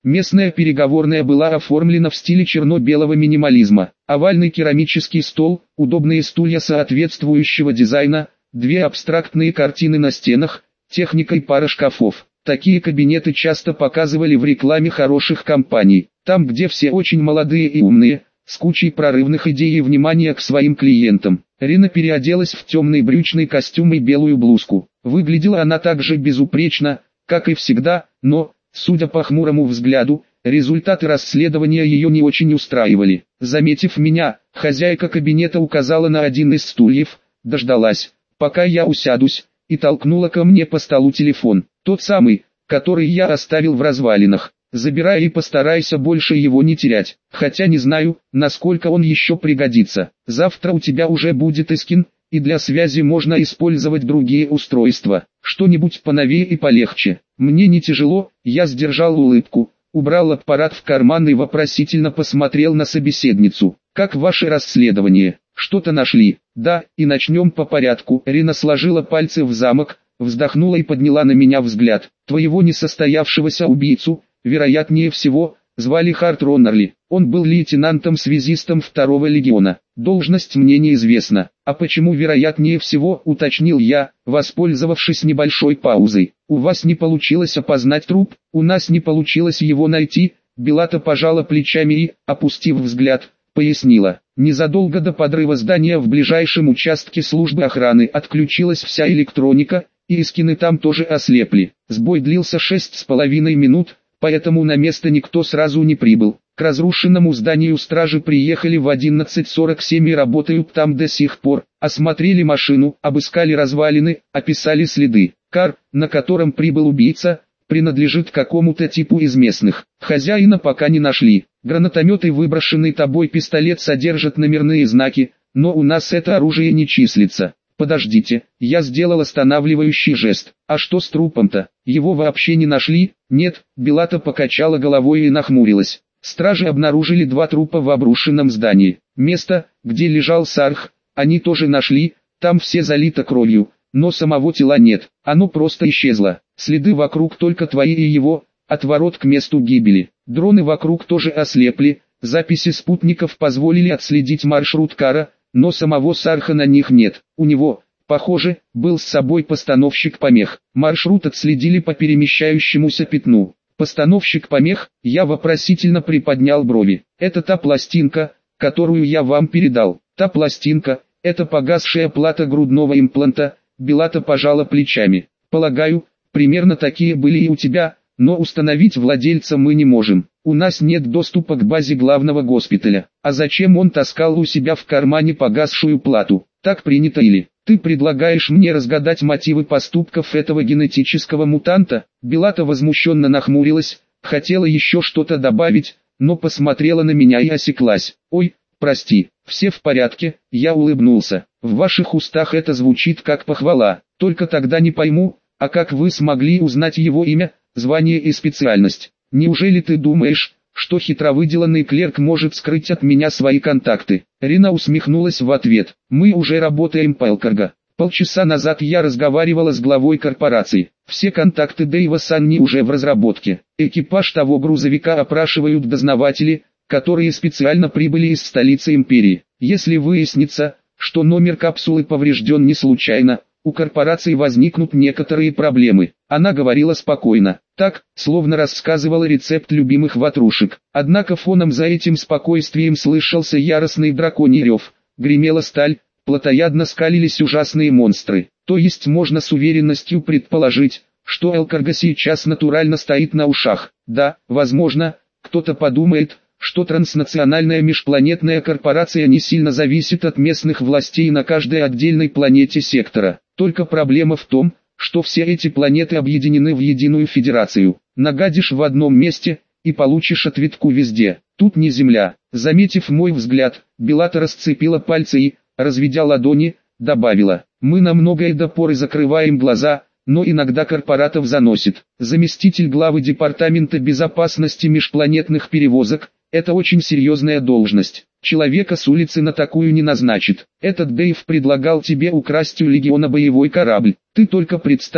Местная переговорная была оформлена в стиле черно-белого минимализма. Овальный керамический стол, удобные стулья соответствующего дизайна, две абстрактные картины на стенах, техника и пара шкафов. Такие кабинеты часто показывали в рекламе хороших компаний. Там, где все очень молодые и умные, с кучей прорывных идей и внимания к своим клиентам. Рина переоделась в темный брючный костюм и белую блузку. Выглядела она так же безупречно, как и всегда, но, судя по хмурому взгляду, результаты расследования ее не очень устраивали. Заметив меня, хозяйка кабинета указала на один из стульев, дождалась, пока я усядусь, и толкнула ко мне по столу телефон. Тот самый, который я оставил в развалинах. Забирай и постарайся больше его не терять, хотя не знаю, насколько он еще пригодится. Завтра у тебя уже будет Искин, и для связи можно использовать другие устройства, что-нибудь поновее и полегче. Мне не тяжело, я сдержал улыбку, убрал аппарат в карман и вопросительно посмотрел на собеседницу. Как ваше расследование? Что-то нашли? Да, и начнем по порядку. Рина сложила пальцы в замок, вздохнула и подняла на меня взгляд. Твоего несостоявшегося убийцу, вероятнее всего, звали Харт Роннерли. Он был лейтенантом-связистом 2-го легиона. Должность мне неизвестна. А почему вероятнее всего, уточнил я, воспользовавшись небольшой паузой. У вас не получилось опознать труп, у нас не получилось его найти. Белата пожала плечами и, опустив взгляд, пояснила. Незадолго до подрыва здания в ближайшем участке службы охраны отключилась вся электроника, и Искины там тоже ослепли. Сбой длился 6,5 минут. Поэтому на место никто сразу не прибыл. К разрушенному зданию стражи приехали в 11:47 и работают там до сих пор. Осмотрели машину, обыскали развалины, описали следы. Кар, на котором прибыл убийца, принадлежит какому-то типу из местных. Хозяина пока не нашли. Гранатомет и выброшенный тобой пистолет содержат номерные знаки, но у нас это оружие не числится. Подождите, я сделал останавливающий жест. А что с трупом-то? Его вообще не нашли? Нет, Белата покачала головой и нахмурилась. Стражи обнаружили 2 трупа в обрушенном здании. Место, где лежал Сарх, они тоже нашли, там все залито кровью, но самого тела нет, оно просто исчезло. Следы вокруг только твои и его, от ворот к месту гибели. Дроны вокруг тоже ослепли, записи спутников позволили отследить маршрут Кара, но самого Сарха на них нет. У него, похоже, был с собой постановщик помех. Маршрут отследили по перемещающемуся пятну. Постановщик помех, я вопросительно приподнял брови. Это та пластинка, которую я вам передал. Та пластинка, это погасшая плата грудного импланта. Белата пожала плечами. Полагаю, примерно такие были и у тебя, но установить владельца мы не можем. У нас нет доступа к базе главного госпиталя. А зачем он таскал у себя в кармане погасшую плату? Так принято или? Ты предлагаешь мне разгадать мотивы поступков этого генетического мутанта? Белата возмущенно нахмурилась, хотела еще что-то добавить, но посмотрела на меня и осеклась. Ой, прости, все в порядке, я улыбнулся. В ваших устах это звучит как похвала, только тогда не пойму, а как вы смогли узнать его имя, звание и специальность? Неужели ты думаешь, что хитровыделанный клерк может скрыть от меня свои контакты? Рина усмехнулась в ответ. Мы уже работаем по Элкарго. Полчаса назад я разговаривала с главой корпорации. Все контакты Дэйва Санни уже в разработке. Экипаж того грузовика опрашивают дознаватели, которые специально прибыли из столицы империи. Если выяснится, что номер капсулы поврежден не случайно, у корпорации возникнут некоторые проблемы. Она говорила спокойно, так, словно рассказывала рецепт любимых ватрушек. Однако фоном за этим спокойствием слышался яростный драконий рев. Гремела сталь, плотоядно скалились ужасные монстры. То есть можно с уверенностью предположить, что Элкарго сейчас натурально стоит на ушах. Да, возможно, кто-то подумает, что транснациональная межпланетная корпорация не сильно зависит от местных властей на каждой отдельной планете сектора. Только проблема в том, что все эти планеты объединены в единую федерацию. Нагадишь в одном месте, и получишь ответку везде. Тут не земля. Заметив мой взгляд, Белата расцепила пальцы и, разведя ладони, добавила. Мы на многое до поры закрываем глаза, но иногда корпоратов заносит. Заместитель главы Департамента безопасности межпланетных перевозок – это очень серьезная должность. Человека с улицы на такую не назначит. Этот Дэйв предлагал тебе украсть у Легиона боевой корабль. Ты только представь,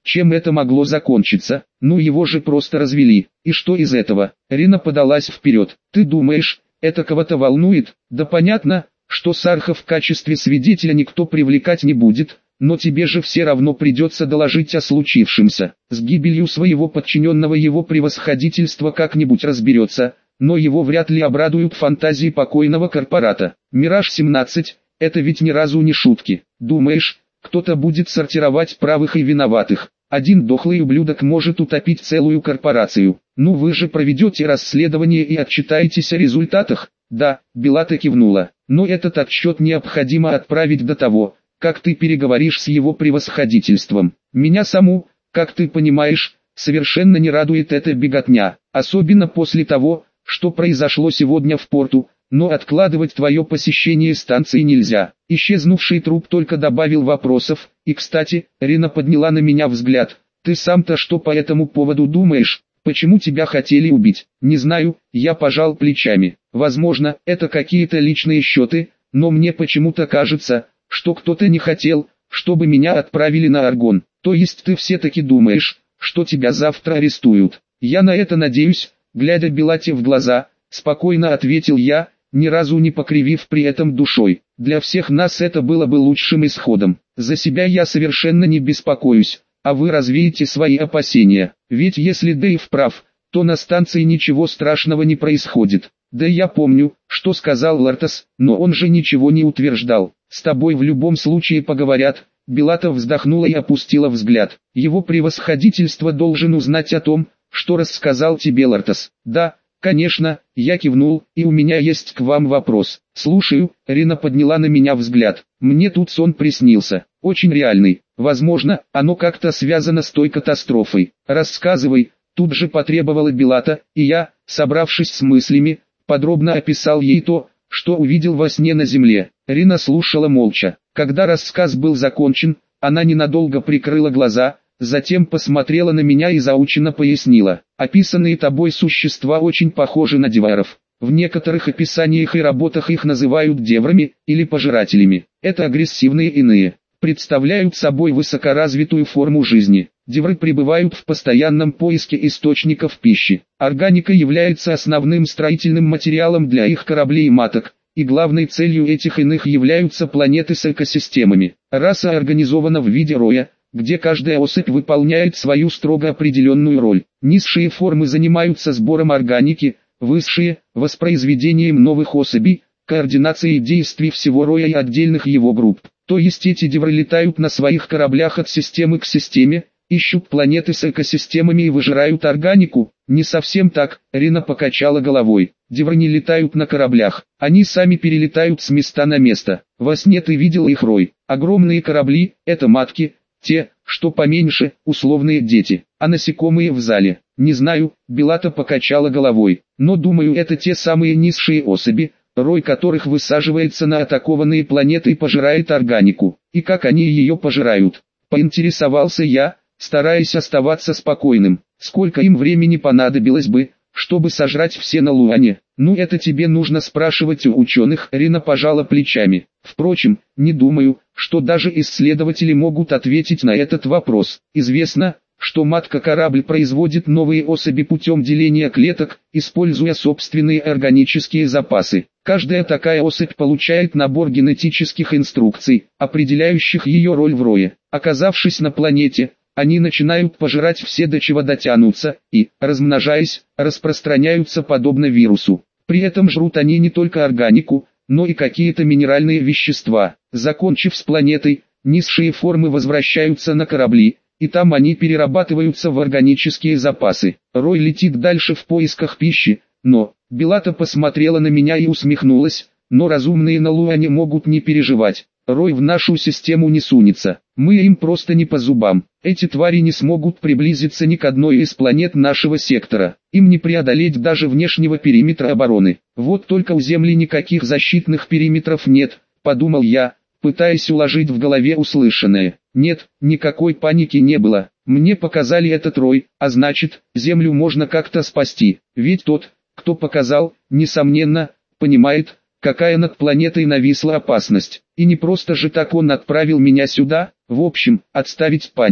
Чем это могло закончиться? Ну его же просто развели. И что из этого? Рина подалась вперед. Ты думаешь, это кого-то волнует? Да понятно, что Сарха в качестве свидетеля никто привлекать не будет, но тебе же все равно придется доложить о случившемся. С гибелью своего подчиненного его превосходительство как-нибудь разберется, но его вряд ли обрадуют фантазии покойного корпората. Мираж-17, это ведь ни разу не шутки. Думаешь, кто-то будет сортировать правых и виноватых? Один дохлый ублюдок может утопить целую корпорацию. Ну вы же проведете расследование и отчитаетесь о результатах? Да, Белата кивнула. Но этот отчет необходимо отправить до того, как ты переговоришь с его превосходительством. Меня саму, как ты понимаешь, совершенно не радует эта беготня. Особенно после того, что произошло сегодня в порту. Но откладывать твое посещение станции нельзя. Исчезнувший труп только добавил вопросов. И кстати, Рина подняла на меня взгляд. Ты сам-то что по этому поводу думаешь? Почему тебя хотели убить? Не знаю, я пожал плечами. Возможно, это какие-то личные счеты, но мне почему-то кажется, что кто-то не хотел, чтобы меня отправили на Аргон. То есть ты все-таки думаешь, что тебя завтра арестуют? Я на это надеюсь, глядя Белате в глаза, спокойно ответил я, ни разу не покривив при этом душой. Для всех нас это было бы лучшим исходом. За себя я совершенно не беспокоюсь, а вы развеете свои опасения. Ведь если Дэйв прав, то на станции ничего страшного не происходит. Да я помню, что сказал Лартас, но он же ничего не утверждал. С тобой в любом случае поговорят. Белата вздохнула и опустила взгляд. Его превосходительство должен узнать о том, что рассказал тебе Лартас. Да, конечно, я кивнул, и у меня есть к вам вопрос. Слушаю, Рина подняла на меня взгляд. Мне тут сон приснился, очень реальный. Возможно, оно как-то связано с той катастрофой. Рассказывай, тут же потребовала Белата, и я, собравшись с мыслями, подробно описал ей то, что увидел во сне на земле. Рина слушала молча. Когда рассказ был закончен, она ненадолго прикрыла глаза, затем посмотрела на меня и заученно пояснила. Описанные тобой существа очень похожи на деваров. В некоторых описаниях и работах их называют деврами или пожирателями. Это агрессивные иные. Представляют собой высокоразвитую форму жизни. Девры пребывают в постоянном поиске источников пищи. Органика является основным строительным материалом для их кораблей и маток, и главной целью этих иных являются планеты с экосистемами. Раса организована в виде роя, где каждая особь выполняет свою строго определенную роль. Низшие формы занимаются сбором органики, высшие – воспроизведением новых особей, координацией действий всего роя и отдельных его групп. То есть эти девры летают на своих кораблях от системы к системе, ищут планеты с экосистемами и выжирают органику? Не совсем так, Рина покачала головой. Девры не летают на кораблях, они сами перелетают с места на место. Во сне ты видел их рой. Огромные корабли – это матки, те, что поменьше, условные дети, а насекомые в зале. Не знаю, Белата покачала головой, но думаю это те самые низшие особи, рой которых высаживается на атакованные планеты и пожирает органику. И как они ее пожирают? Поинтересовался я, стараясь оставаться спокойным. Сколько им времени понадобилось бы, чтобы сожрать все на Луане? Ну это тебе нужно спрашивать у ученых. Рина пожала плечами. Впрочем, не думаю, что даже исследователи могут ответить на этот вопрос. Известно, что матка-корабль производит новые особи путем деления клеток, используя собственные органические запасы. Каждая такая особь получает набор генетических инструкций, определяющих ее роль в рое. Оказавшись на планете, они начинают пожирать все, до чего дотянутся, и, размножаясь, распространяются подобно вирусу. При этом жрут они не только органику, но и какие-то минеральные вещества. Закончив с планетой, низшие формы возвращаются на корабли, и там они перерабатываются в органические запасы. Рой летит дальше в поисках пищи, но... Белата посмотрела на меня и усмехнулась, но разумные на Луане могут не переживать. Рой в нашу систему не сунется, мы им просто не по зубам. Эти твари не смогут приблизиться ни к одной из планет нашего сектора. Им не преодолеть даже внешнего периметра обороны. Вот только у Земли никаких защитных периметров нет, подумал я, пытаясь уложить в голове услышанное. Нет, никакой паники не было. Мне показали этот рой, а значит, Землю можно как-то спасти. Ведь тот, кто показал, несомненно, понимает, какая над планетой нависла опасность. И не просто же так он отправил меня сюда. В общем, отставить панику.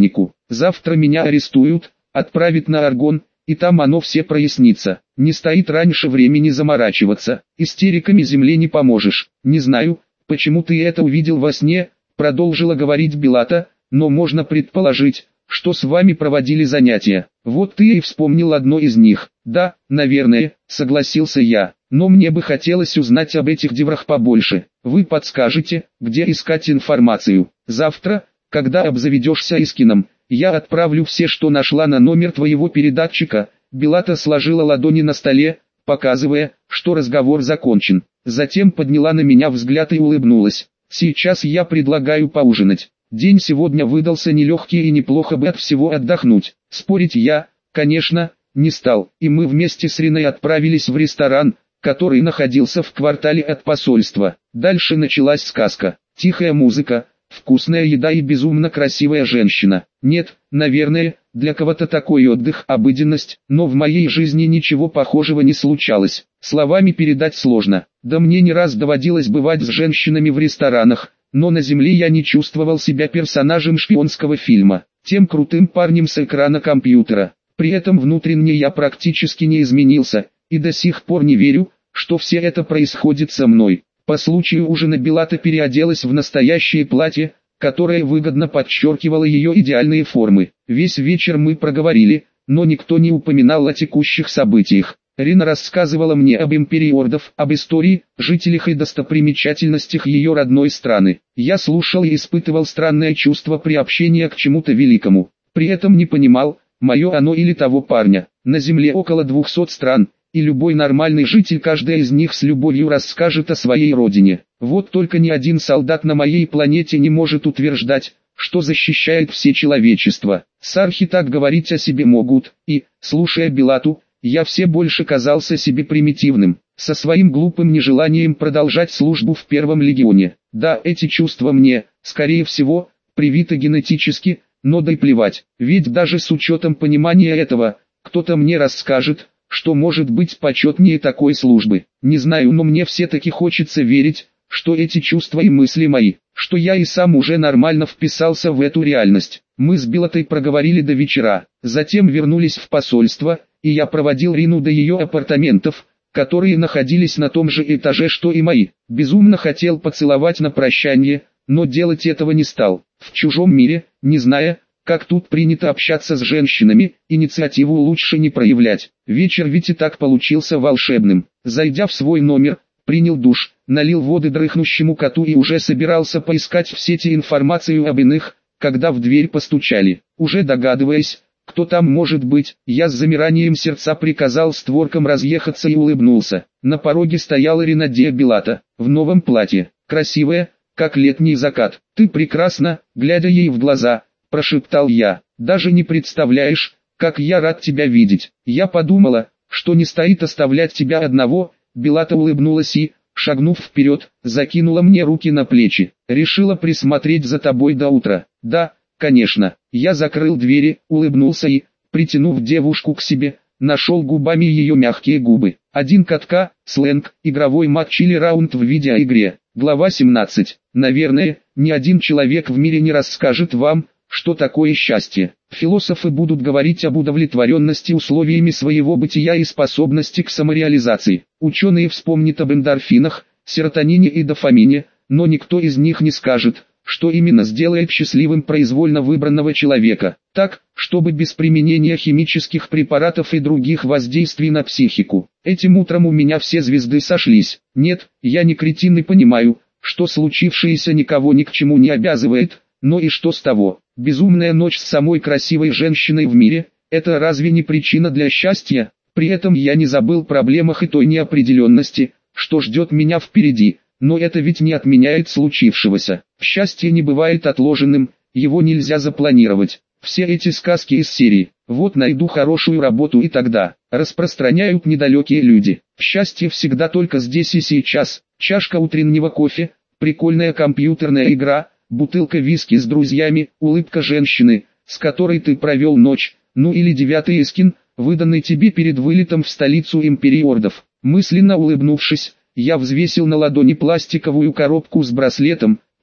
Завтра меня арестуют, отправят на Аргон, и там оно все прояснится. Не стоит раньше времени заморачиваться, истериками земле не поможешь. Не знаю, почему ты это увидел во сне, продолжила говорить Белата, но можно предположить, что с вами проводили занятия. Вот ты и вспомнил одно из них. Да, наверное, согласился я, но мне бы хотелось узнать об этих деврах побольше. Вы подскажете, где искать информацию? Завтра, когда обзаведешься Искином, я отправлю все, что нашла, на номер твоего передатчика. Белата сложила ладони на столе, показывая, что разговор закончен. Затем подняла на меня взгляд и улыбнулась. Сейчас я предлагаю поужинать. День сегодня выдался нелегкий и неплохо бы от всего отдохнуть. Спорить я, конечно, не стал, и мы вместе с Риной отправились в ресторан, который находился в квартале от посольства. Дальше началась сказка. Тихая музыка, вкусная еда и безумно красивая женщина. Нет, наверное, для кого-то такой отдых – обыденность, но в моей жизни ничего похожего не случалось. Словами передать сложно. Да мне не раз доводилось бывать с женщинами в ресторанах, но на земле я не чувствовал себя персонажем шпионского фильма, тем крутым парнем с экрана компьютера. При этом внутренне я практически не изменился, и до сих пор не верю, что все это происходит со мной. По случаю ужина Белата переоделась в настоящее платье, которое выгодно подчеркивало ее идеальные формы. Весь вечер мы проговорили, но никто не упоминал о текущих событиях. Рина рассказывала мне об империи ордов, об истории, жителях и достопримечательностях ее родной страны. Я слушал и испытывал странное чувство приобщения к чему-то великому. При этом не понимал, мое оно или того парня. На Земле около 200 стран, и любой нормальный житель каждая из них с любовью расскажет о своей родине. Вот только ни один солдат на моей планете не может утверждать, что защищает все человечество. Сархи так говорить о себе могут, и, слушая Белату, я все больше казался себе примитивным, со своим глупым нежеланием продолжать службу в Первом легионе. Да, эти чувства мне, скорее всего, привиты генетически, но да и плевать, ведь даже с учетом понимания этого, кто-то мне расскажет, что может быть почетнее такой службы. Не знаю, но мне все-таки хочется верить, что эти чувства и мысли мои, что я и сам уже нормально вписался в эту реальность. Мы с Белатой проговорили до вечера, затем вернулись в посольство, и я проводил Рину до ее апартаментов, которые находились на том же этаже, что и мои. Безумно хотел поцеловать на прощание, но делать этого не стал. В чужом мире, не зная, как тут принято общаться с женщинами, инициативу лучше не проявлять. Вечер ведь и так получился волшебным. Зайдя в свой номер, принял душ, налил воды дрыхнущему коту и уже собирался поискать в сети информацию об иных, когда в дверь постучали. Уже догадываясь, кто там может быть, я с замиранием сердца приказал створкам разъехаться и улыбнулся. На пороге стояла Ринадия Белата, в новом платье, красивая, как летний закат. «Ты прекрасна», глядя ей в глаза, прошептал я. «Даже не представляешь, как я рад тебя видеть. Я подумала, что не стоит оставлять тебя одного». Белата улыбнулась и, шагнув вперед, закинула мне руки на плечи. «Решила присмотреть за тобой до утра». «Да, конечно». Я закрыл двери, улыбнулся и, притянув девушку к себе, нашел губами ее мягкие губы. Один катка, сленг, игровой матч или раунд в видеоигре. Глава 17. Наверное, ни один человек в мире не расскажет вам, что такое счастье. Философы будут говорить об удовлетворенности условиями своего бытия и способности к самореализации. Ученые вспомнят об эндорфинах, серотонине и дофамине, но никто из них не скажет, что именно сделает счастливым произвольно выбранного человека, так, чтобы без применения химических препаратов и других воздействий на психику. Этим утром у меня все звезды сошлись. Нет, я не кретин и понимаю, что случившееся никого ни к чему не обязывает, но и что с того? Безумная ночь с самой красивой женщиной в мире – это разве не причина для счастья? При этом я не забыл о проблемах и той неопределенности, что ждет меня впереди. Но это ведь не отменяет случившегося. Счастье не бывает отложенным, его нельзя запланировать. Все эти сказки из серии «Вот найду хорошую работу и тогда» распространяют недалекие люди. Счастье всегда только здесь и сейчас. Чашка утреннего кофе, прикольная компьютерная игра, бутылка виски с друзьями, улыбка женщины, с которой ты провел ночь, ну или 9-й эскин, выданный тебе перед вылетом в столицу империи ордов. Мысленно улыбнувшись, я взвесил на ладони пластиковую коробку с браслетом,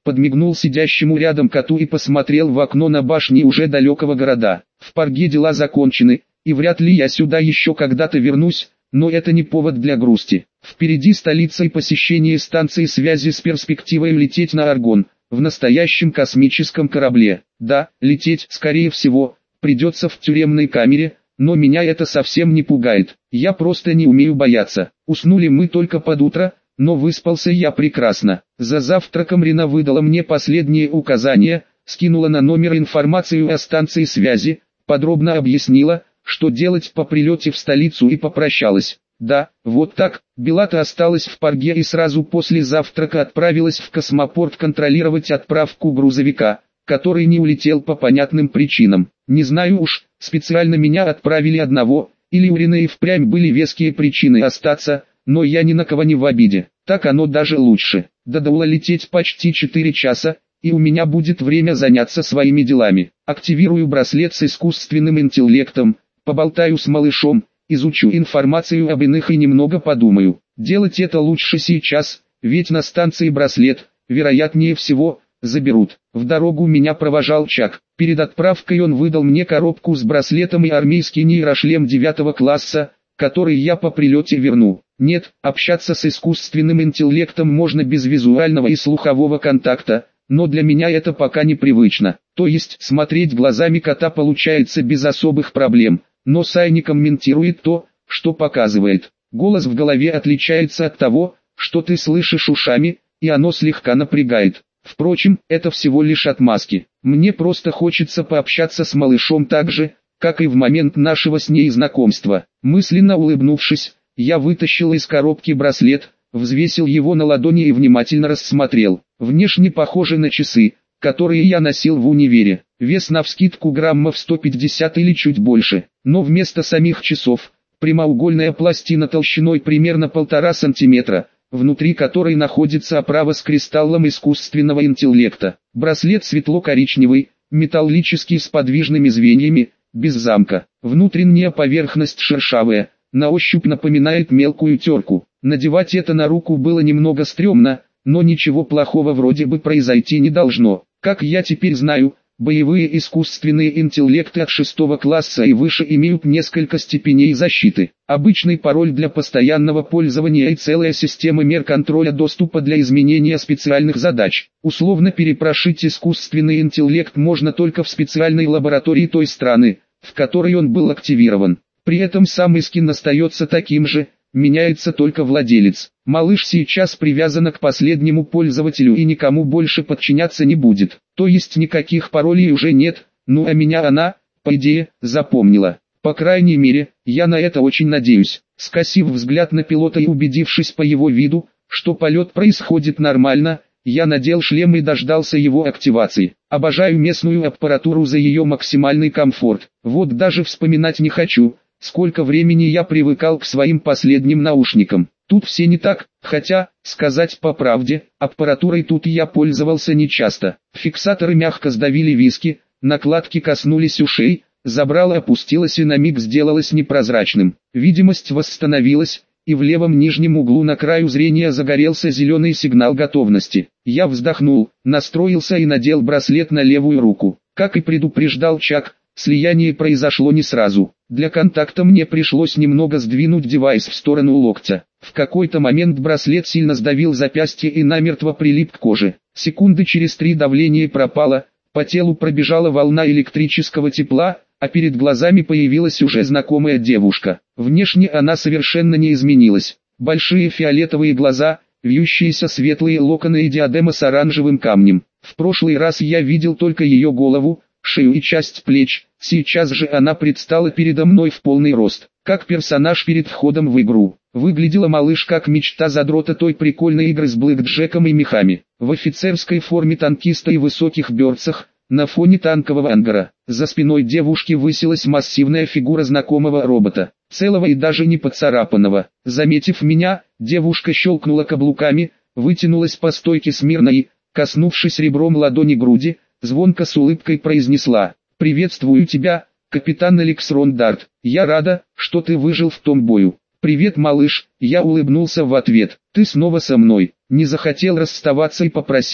подмигнул сидящему рядом коту и посмотрел в окно на башни уже далекого города. В Парге дела закончены, и вряд ли я сюда еще когда-то вернусь, но это не повод для грусти. Впереди столица и посещение станции связи с перспективой лететь на Аргон, в настоящем космическом корабле. Да, лететь, скорее всего, придется в тюремной камере, но меня это совсем не пугает. Я просто не умею бояться. Уснули мы только под утро, но выспался я прекрасно. За завтраком Рина выдала мне последние указания, скинула на номер информацию о станции связи, подробно объяснила, что делать по прилете в столицу и попрощалась. Да, вот так, Белата осталась в Парге и сразу после завтрака отправилась в космопорт контролировать отправку грузовика, который не улетел по понятным причинам. Не знаю уж, специально меня отправили одного, или у Рины и впрямь были веские причины остаться, но я ни на кого не в обиде. Так оно даже лучше. До Даула лететь почти 4 часа, и у меня будет время заняться своими делами. Активирую браслет с искусственным интеллектом, поболтаю с малышом, изучу информацию об иных и немного подумаю. Делать это лучше сейчас, ведь на станции браслет, вероятнее всего, заберут. В дорогу меня провожал Чак. Перед отправкой он выдал мне коробку с браслетом и армейский нейрошлем 9 класса, который я по прилете верну. Нет, общаться с искусственным интеллектом можно без визуального и слухового контакта, но для меня это пока непривычно. То есть смотреть глазами кота получается без особых проблем, но Сай не комментирует то, что показывает. Голос в голове отличается от того, что ты слышишь ушами, и оно слегка напрягает. Впрочем, это всего лишь отмазки. Мне просто хочется пообщаться с малышом так же, как и в момент нашего с ней знакомства. Мысленно улыбнувшись, я вытащил из коробки браслет, взвесил его на ладони и внимательно рассмотрел. Внешне похоже на часы, которые я носил в универе. Вес навскидку граммов 150 или чуть больше. Но вместо самих часов, прямоугольная пластина толщиной примерно 1,5 сантиметра, внутри которой находится оправа с кристаллом искусственного интеллекта. Браслет светло-коричневый, металлический с подвижными звеньями, без замка. Внутренняя поверхность шершавая, на ощупь напоминает мелкую терку. Надевать это на руку было немного стрёмно, но ничего плохого вроде бы произойти не должно. Как я теперь знаю, боевые искусственные интеллекты от 6 класса и выше имеют несколько степеней защиты. Обычный пароль для постоянного пользования и целая система мер контроля доступа для изменения специальных задач. Условно перепрошить искусственный интеллект можно только в специальной лаборатории той страны, в которой он был активирован. При этом сам Искин остается таким же, меняется только владелец. Малыш сейчас привязана к последнему пользователю и никому больше подчиняться не будет. То есть никаких паролей уже нет, ну а меня она, по идее, запомнила. По крайней мере, я на это очень надеюсь. Скосив взгляд на пилота и убедившись по его виду, что полет происходит нормально, я надел шлем и дождался его активации. Обожаю местную аппаратуру за ее максимальный комфорт. Вот даже вспоминать не хочу, сколько времени я привыкал к своим последним наушникам. Тут все не так, хотя, сказать по правде, аппаратурой тут я пользовался нечасто. Фиксаторы мягко сдавили виски, накладки коснулись ушей, забрало опустилось и на миг сделалось непрозрачным. Видимость восстановилась, и в левом нижнем углу на краю зрения загорелся зеленый сигнал готовности. Я вздохнул, настроился и надел браслет на левую руку. Как и предупреждал Чак, слияние произошло не сразу. Для контакта мне пришлось немного сдвинуть девайс в сторону локтя. В какой-то момент браслет сильно сдавил запястье и намертво прилип к коже. Секунды через 3 давление пропало, по телу пробежала волна электрического тепла, а перед глазами появилась уже знакомая девушка. Внешне она совершенно не изменилась. Большие фиолетовые глаза, вьющиеся светлые локоны и диадема с оранжевым камнем. В прошлый раз я видел только ее голову, шею и часть плеч, сейчас же она предстала передо мной в полный рост, как персонаж перед входом в игру. Выглядела малыш как мечта задрота той прикольной игры с блэкджеком и мехами. В офицерской форме танкиста и высоких берцах, на фоне танкового ангара. За спиной девушки высилась массивная фигура знакомого робота, целого и даже не поцарапанного. Заметив меня, девушка щелкнула каблуками, вытянулась по стойке смирно и, коснувшись ребром ладони груди, звонко с улыбкой произнесла: «Приветствую тебя, капитан Алекс Рондарт, я рада, что ты выжил в том бою». «Привет, малыш», я улыбнулся в ответ, «ты снова со мной». Не захотел расставаться и попросил,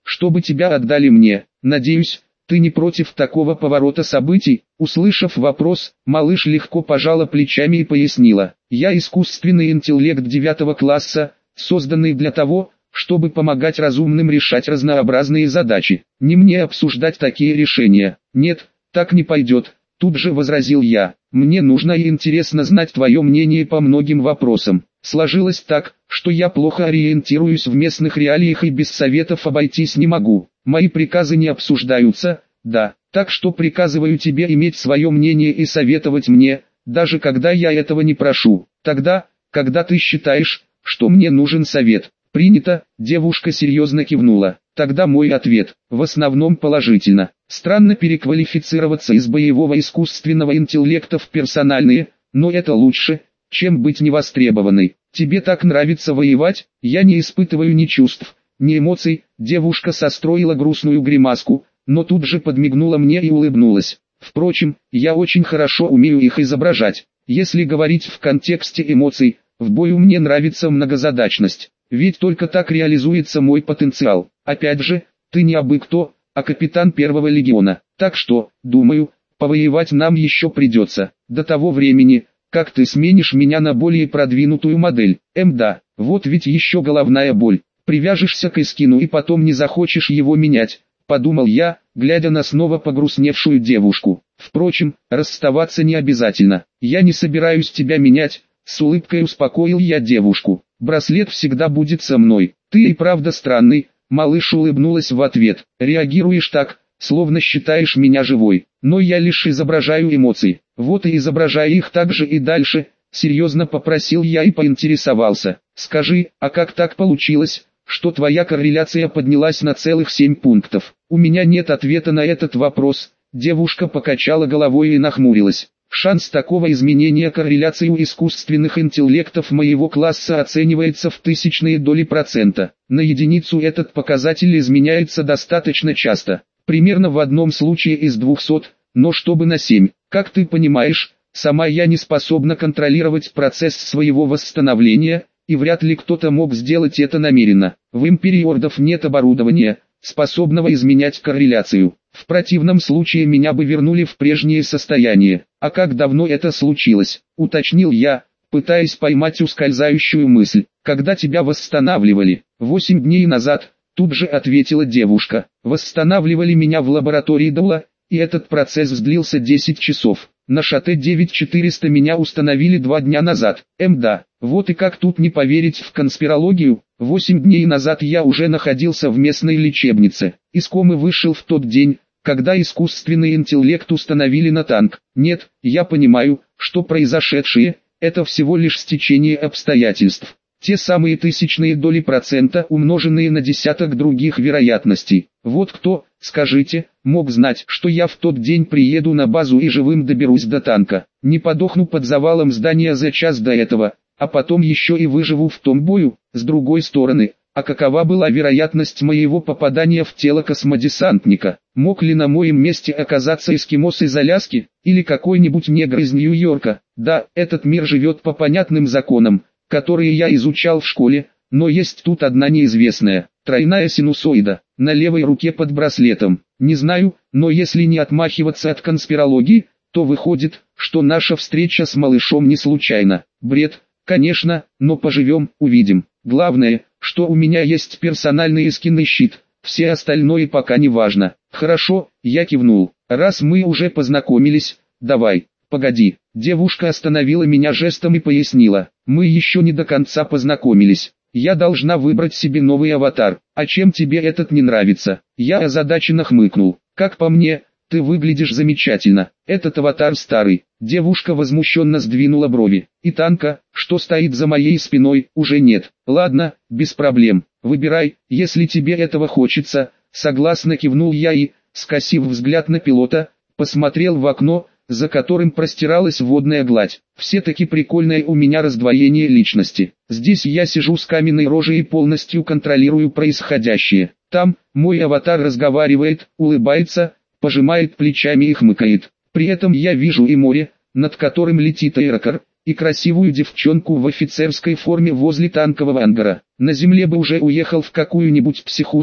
чтобы тебя отдали мне. Надеюсь, ты не против такого поворота событий?» Услышав вопрос, малыш легко пожала плечами и пояснила: «Я искусственный интеллект 9 класса, созданный для того, чтобы помогать разумным решать разнообразные задачи. Не мне обсуждать такие решения». «Нет, так не пойдет», тут же возразил я. «Мне нужно и интересно знать твое мнение по многим вопросам. Сложилось так, что я плохо ориентируюсь в местных реалиях и без советов обойтись не могу. Мои приказы не обсуждаются, да, так что приказываю тебе иметь свое мнение и советовать мне, даже когда я этого не прошу. Тогда, когда ты считаешь, что мне нужен совет». «Принято», девушка серьезно кивнула. «Тогда мой ответ, в основном положительно. Странно переквалифицироваться из боевого искусственного интеллекта в персональные, но это лучше, чем быть невостребованной. Тебе так нравится воевать?» «Я не испытываю ни чувств, ни эмоций». Девушка состроила грустную гримаску, но тут же подмигнула мне и улыбнулась. «Впрочем, я очень хорошо умею их изображать. Если говорить в контексте эмоций, в бою мне нравится многозадачность. Ведь только так реализуется мой потенциал. Опять же, ты не абы кто, а капитан 1-го легиона. Так что, думаю, повоевать нам еще придется. До того времени, как ты сменишь меня на более продвинутую модель. Да, вот ведь еще головная боль. Привяжешься к Искину и потом не захочешь его менять», подумал я, глядя на снова погрустневшую девушку. «Впрочем, расставаться не обязательно. Я не собираюсь тебя менять», с улыбкой успокоил я девушку. «Браслет всегда будет со мной». «Ты и правда странный», малыш улыбнулась в ответ. «Реагируешь так, словно считаешь меня живой. Но я лишь изображаю эмоции. Вот и изображай их так же и дальше», серьезно попросил я и поинтересовался. «Скажи, а как так получилось, что твоя корреляция поднялась на целых 7 пунктов?» «У меня нет ответа на этот вопрос», девушка покачала головой и нахмурилась. «Шанс такого изменения корреляции у искусственных интеллектов моего класса оценивается в тысячные доли процента. На единицу этот показатель изменяется достаточно часто, примерно в одном случае из 200, но чтобы на 7. Как ты понимаешь, сама я не способна контролировать процесс своего восстановления, и вряд ли кто-то мог сделать это намеренно. В Империи Ордов нет оборудования, способного изменять корреляцию. В противном случае меня бы вернули в прежнее состояние. А как давно это случилось?» уточнил я, пытаясь поймать ускользающую мысль. «Когда тебя восстанавливали?» 8 дней назад, тут же ответила девушка. «Восстанавливали меня в лаборатории Даула, и этот процесс длился 10 часов. На шатте 9400 меня установили 2 дня назад. Да, вот и как тут не поверить в конспирологию. 8 дней назад я уже находился в местной лечебнице. Из комы вышел в тот день, когда искусственный интеллект установили на танк. Нет, я понимаю, что произошедшее – это всего лишь стечение обстоятельств. Те самые тысячные доли процента, умноженные на десяток других вероятностей. Вот кто, скажите, мог знать, что я в тот день приеду на базу и живым доберусь до танка? Не подохну под завалом здания за час до этого, а потом еще и выживу в том бою. С другой стороны, а какова была вероятность моего попадания в тело космодесантника? Мог ли на моем месте оказаться эскимос из Аляски, или какой-нибудь негр из Нью-Йорка? Да, этот мир живет по понятным законам, которые я изучал в школе, но есть тут одна неизвестная, тройная синусоида, на левой руке под браслетом. Не знаю, но если не отмахиваться от конспирологии, то выходит, что наша встреча с малышом не случайна. Бред, конечно, но поживем, увидим. Главное, что у меня есть персональный скин и щит, все остальное пока не важно. Хорошо, я кивнул. Раз мы уже познакомились, давай. Погоди, девушка остановила меня жестом и пояснила. Мы еще не до конца познакомились. Я должна выбрать себе новый аватар. А чем тебе этот не нравится? Я озадаченно хмыкнул. Как по мне, ты выглядишь замечательно. Этот аватар старый. Девушка возмущенно сдвинула брови. И танка, что стоит за моей спиной, уже нет. Ладно, без проблем. Выбирай, если тебе этого хочется. Согласно кивнул я и, скосив взгляд на пилота, посмотрел в окно, за которым простиралась водная гладь. Все-таки прикольное у меня раздвоение личности. Здесь я сижу с каменной рожей и полностью контролирую происходящее. Там, мой аватар разговаривает, улыбается, пожимает плечами и хмыкает. При этом я вижу и море, над которым летит аэрокар, и красивую девчонку в офицерской форме возле танкового ангара. На земле бы уже уехал в какую-нибудь психушку,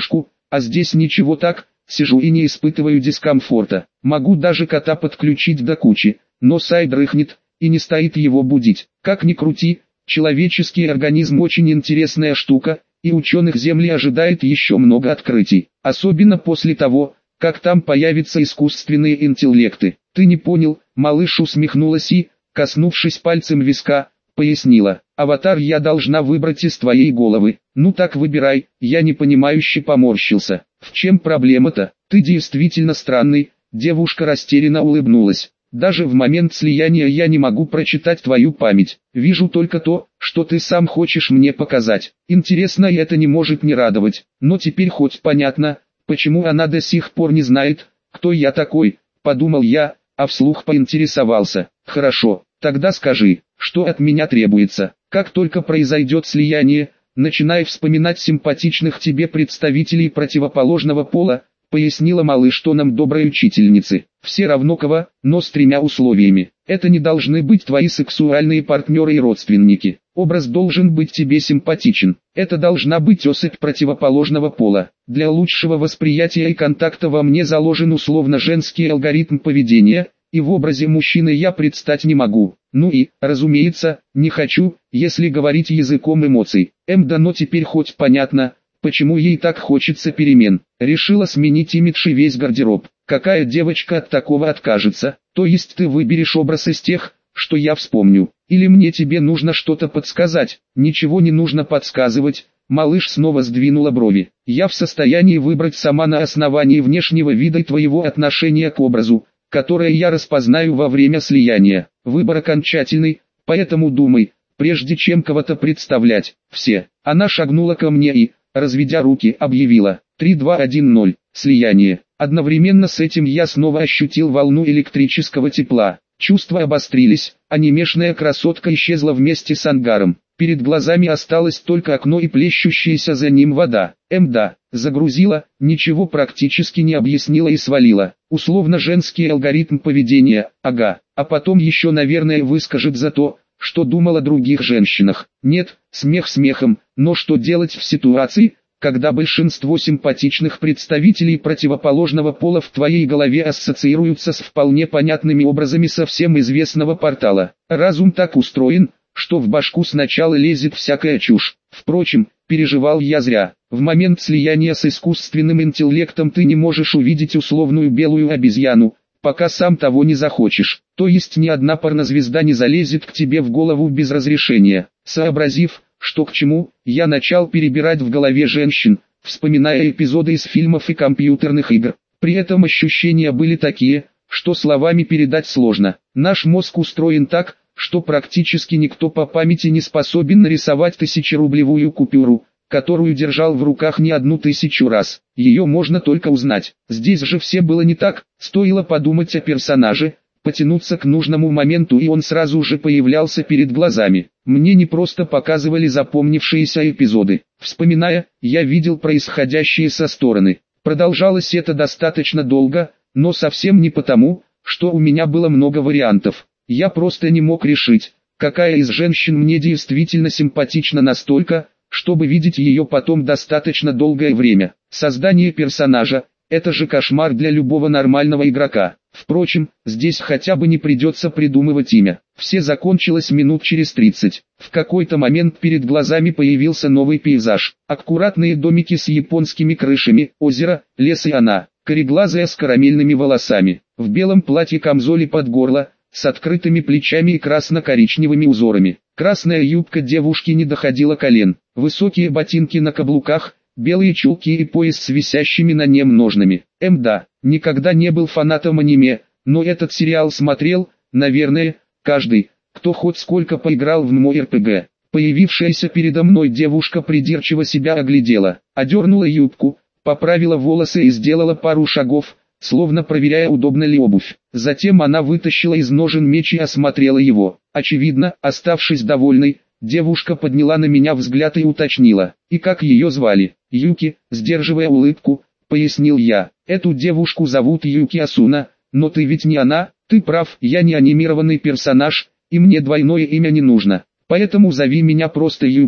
А здесь ничего так, сижу и не испытываю дискомфорта. Могу даже кота подключить до кучи, но Сай дрыхнет, и не стоит его будить. Как ни крути, человеческий организм очень интересная штука, и ученых Земли ожидает еще много открытий. Особенно после того, как там появятся искусственные интеллекты. Ты не понял, малыш усмехнулась и, коснувшись пальцем виска, пояснила. Аватар я должна выбрать из твоей головы. Ну так выбирай, я непонимающе поморщился. В чем проблема-то? Ты действительно странный. Девушка растерянно улыбнулась. Даже в момент слияния я не могу прочитать твою память. Вижу только то, что ты сам хочешь мне показать. Интересно, и это не может не радовать. Но теперь хоть понятно, почему она до сих пор не знает, кто я такой, подумал я, а вслух поинтересовался. Хорошо, тогда скажи, что от меня требуется. Как только произойдет слияние, начинай вспоминать симпатичных тебе представителей противоположного пола, пояснила малыш тоном доброй учительницы. Все равноково, но с 3 условиями. Это не должны быть твои сексуальные партнеры и родственники. Образ должен быть тебе симпатичен. Это должна быть особь противоположного пола. Для лучшего восприятия и контакта во мне заложен условно женский алгоритм поведения, и в образе мужчины я предстать не могу. Ну и, разумеется, не хочу, если говорить языком эмоций. Да, но теперь хоть понятно, почему ей так хочется перемен. Решила сменить имидж и весь гардероб. Какая девочка от такого откажется? То есть ты выберешь образ из тех, что я вспомню? Или мне тебе нужно что-то подсказать? Ничего не нужно подсказывать. Малыш снова сдвинула брови. Я в состоянии выбрать сама на основании внешнего вида и твоего отношения к образу, которое я распознаю во время слияния. Выбор окончательный, поэтому думай, прежде чем кого-то представлять. Все. Она шагнула ко мне и, разведя руки, объявила: 3, 2, 1, 0. Слияние. Одновременно с этим я снова ощутил волну электрического тепла. Чувства обострились, а немешная красотка исчезла вместе с ангаром. Перед глазами осталось только окно и плещущаяся за ним вода. Да, загрузила, ничего практически не объяснила и свалила. Условно женский алгоритм поведения, ага. А потом еще, наверное, выскажет за то, что думал о других женщинах. Нет, смех смехом, но что делать в ситуации, когда большинство симпатичных представителей противоположного пола в твоей голове ассоциируются с вполне понятными образами со всем известного портала? Разум так устроен, что в башку сначала лезет всякая чушь. Впрочем, переживал я зря. В момент слияния с искусственным интеллектом ты не можешь увидеть условную белую обезьяну, пока сам того не захочешь. То есть ни одна порнозвезда не залезет к тебе в голову без разрешения. Сообразив, что к чему, я начал перебирать в голове женщин, вспоминая эпизоды из фильмов и компьютерных игр. При этом ощущения были такие, что словами передать сложно. Наш мозг устроен так, что практически никто по памяти не способен нарисовать 1000-рублевую купюру, которую держал в руках не 1000 раз. Ее можно только узнать. Здесь же все было не так, стоило подумать о персонаже, потянуться к нужному моменту, и он сразу же появлялся перед глазами. Мне не просто показывали запомнившиеся эпизоды. Вспоминая, я видел происходящее со стороны. Продолжалось это достаточно долго, но совсем не потому, что у меня было много вариантов. Я просто не мог решить, какая из женщин мне действительно симпатична настолько, чтобы видеть ее потом достаточно долгое время. Создание персонажа – это же кошмар для любого нормального игрока. Впрочем, здесь хотя бы не придется придумывать имя. Все закончилось минут через 30. В какой-то момент перед глазами появился новый пейзаж. Аккуратные домики с японскими крышами, озеро, лес и она, кореглазая с карамельными волосами, в белом платье-камзоле под горло, с открытыми плечами и красно-коричневыми узорами. Красная юбка девушки не доходила колен, высокие ботинки на каблуках, белые чулки и пояс с висящими на нем ножнами. Да, никогда не был фанатом аниме, но этот сериал смотрел, наверное, каждый, кто хоть сколько поиграл в ММО-РПГ. Появившаяся передо мной девушка придирчиво себя оглядела, одернула юбку, поправила волосы и сделала пару шагов, словно проверяя, удобна ли обувь. Затем она вытащила из ножен меч и осмотрела его. Очевидно, оставшись довольной, девушка подняла на меня взгляд и уточнила: «И как ее звали?» «Юки», сдерживая улыбку, пояснил я. «Эту девушку зовут Юки Асуна, но ты ведь не она». «Ты прав, я не анимированный персонаж, и мне двойное имя не нужно. Поэтому зови меня просто Юки»,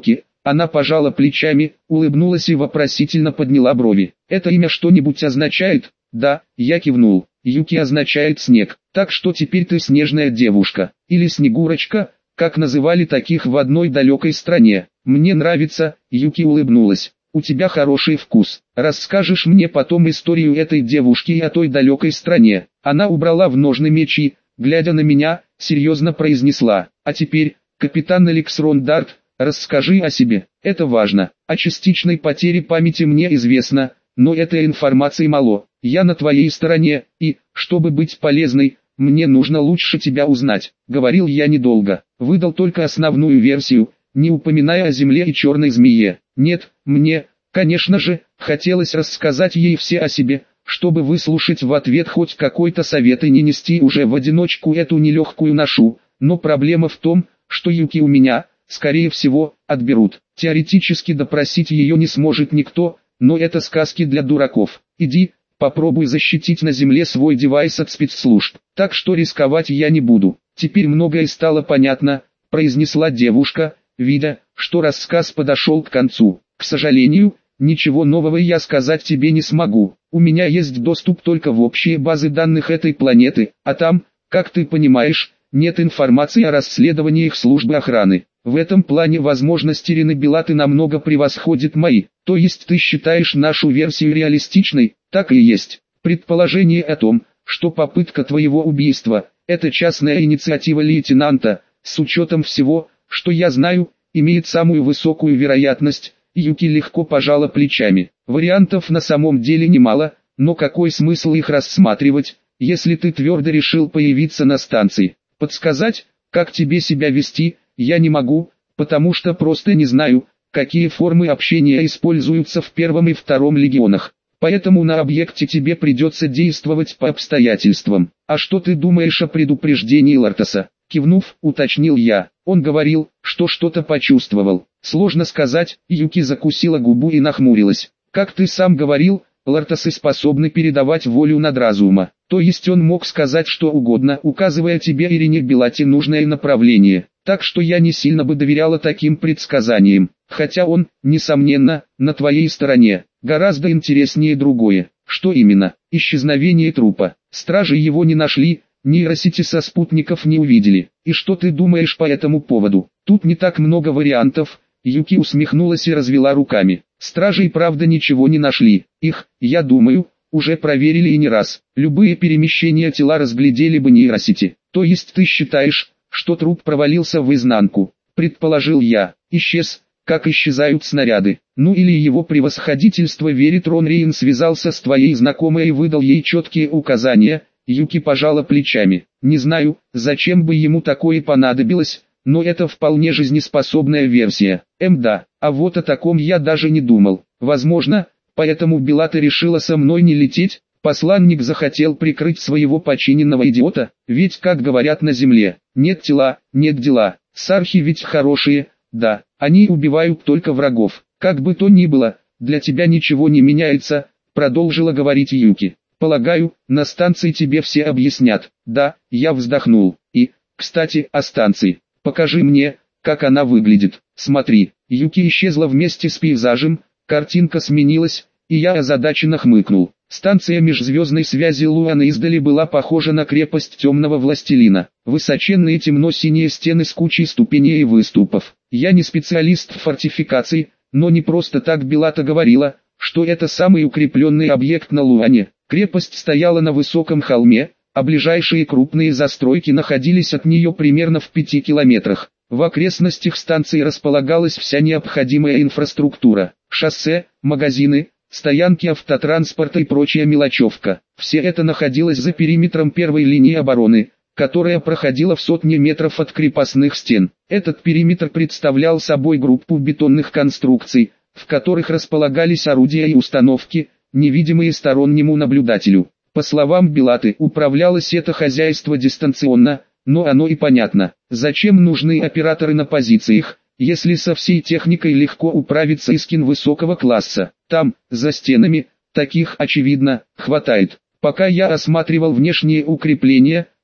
Она пожала плечами, улыбнулась и вопросительно подняла брови. «Это имя что-нибудь означает?» «Да», я кивнул. «Юки» означает «снег». Так что теперь ты снежная девушка, или Снегурочка, как называли таких в одной далекой стране. Мне нравится, Юки улыбнулась. У тебя хороший вкус. Расскажешь мне потом историю этой девушки и о той далекой стране. Она убрала в ножны мечи, глядя на меня, серьезно произнесла. А теперь, капитан Алекс Рондарт, расскажи о себе. Это важно. О частичной потере памяти мне известно, но этой информации мало. Я на твоей стороне, и, чтобы быть полезной, мне нужно лучше тебя узнать. Говорил я недолго, выдал только основную версию, не упоминая о земле и черной змее. Нет, мне, конечно же, хотелось рассказать ей все о себе, чтобы выслушать в ответ хоть какой-то совет и не нести уже в одиночку эту нелегкую ношу, но проблема в том, что Юки у меня, скорее всего, отберут. Теоретически допросить ее не сможет никто, но это сказки для дураков. Иди, попробуй защитить на земле свой девайс от спецслужб. Так что рисковать я не буду. Теперь многое стало понятно, произнесла девушка, видя, что рассказ подошел к концу. К сожалению, ничего нового я сказать тебе не смогу. У меня есть доступ только в общие базы данных этой планеты, а там, как ты понимаешь, нет информации о расследованиях службы охраны. В этом плане возможности Рины Белаты намного превосходят мои. То есть ты считаешь нашу версию реалистичной? Так и есть. Предположение о том, что попытка твоего убийства – это частная инициатива лейтенанта, с учетом всего, что я знаю, имеет самую высокую вероятность. Юки легко пожала плечами. Вариантов на самом деле немало, но какой смысл их рассматривать, если ты твердо решил появиться на станции? Подсказать, как тебе себя вести, я не могу, потому что просто не знаю, какие формы общения используются в первом и втором легионах. Поэтому на объекте тебе придется действовать по обстоятельствам. А что ты думаешь о предупреждении Лартоса? Кивнув, уточнил я. Он говорил, что что-то почувствовал. Сложно сказать, Юки закусила губу и нахмурилась. Как ты сам говорил, Лартосы способны передавать волю над разума. То есть он мог сказать что угодно, указывая тебе и Рине Белате нужное направление. Так что я не сильно бы доверяла таким предсказаниям. Хотя он, несомненно, на твоей стороне. Гораздо интереснее другое. Что именно? Исчезновение трупа. Стражи его не нашли, нейросети со спутников не увидели. И что ты думаешь по этому поводу? Тут не так много вариантов. Юки усмехнулась и развела руками. Стражи и правда ничего не нашли. Их, я думаю, уже проверили и не раз. Любые перемещения тела разглядели бы нейросети. То есть ты считаешь, что труп провалился в изнанку? Предположил я. Исчез, как исчезают снаряды. Ну или его превосходительство Веритрон Рейн связался с твоей знакомой и выдал ей четкие указания. Юки пожала плечами. Не знаю, зачем бы ему такое понадобилось, но это вполне жизнеспособная версия. Да, а вот о таком я даже не думал. Возможно, поэтому Белата решила со мной не лететь. Посланник захотел прикрыть своего подчиненного идиота, ведь, как говорят на земле, нет тела, нет дела. Сархи ведь хорошие, да, они убивают только врагов. Как бы то ни было, для тебя ничего не меняется, продолжила говорить Юки. Полагаю, на станции тебе все объяснят. Да, я вздохнул. И, кстати, о станции. Покажи мне, как она выглядит. Смотри, Юки исчезла вместе с пейзажем, картинка сменилась, и я озадаченно хмыкнул. Станция межзвездной связи Луана издали была похожа на крепость темного властелина. Высоченные темно-синие стены с кучей ступеней и выступов. Я не специалист в фортификации, но не просто так Белата говорила, что это самый укрепленный объект на Луане. Крепость стояла на высоком холме, а ближайшие крупные застройки находились от нее примерно в 5 километрах. В окрестностях станции располагалась вся необходимая инфраструктура. Шоссе, магазины, стоянки автотранспорта и прочая мелочевка. Все это находилось за периметром первой линии обороны, которая проходила в сотни метров от крепостных стен. Этот периметр представлял собой группу бетонных конструкций, в которых располагались орудия и установки, невидимые стороннему наблюдателю. По словам Белаты, управлялось это хозяйство дистанционно, но оно и понятно. Зачем нужны операторы на позициях, если со всей техникой легко управиться Искин высокого класса? Там, за стенами, таких, очевидно, хватает. Пока я осматривал внешние укрепления,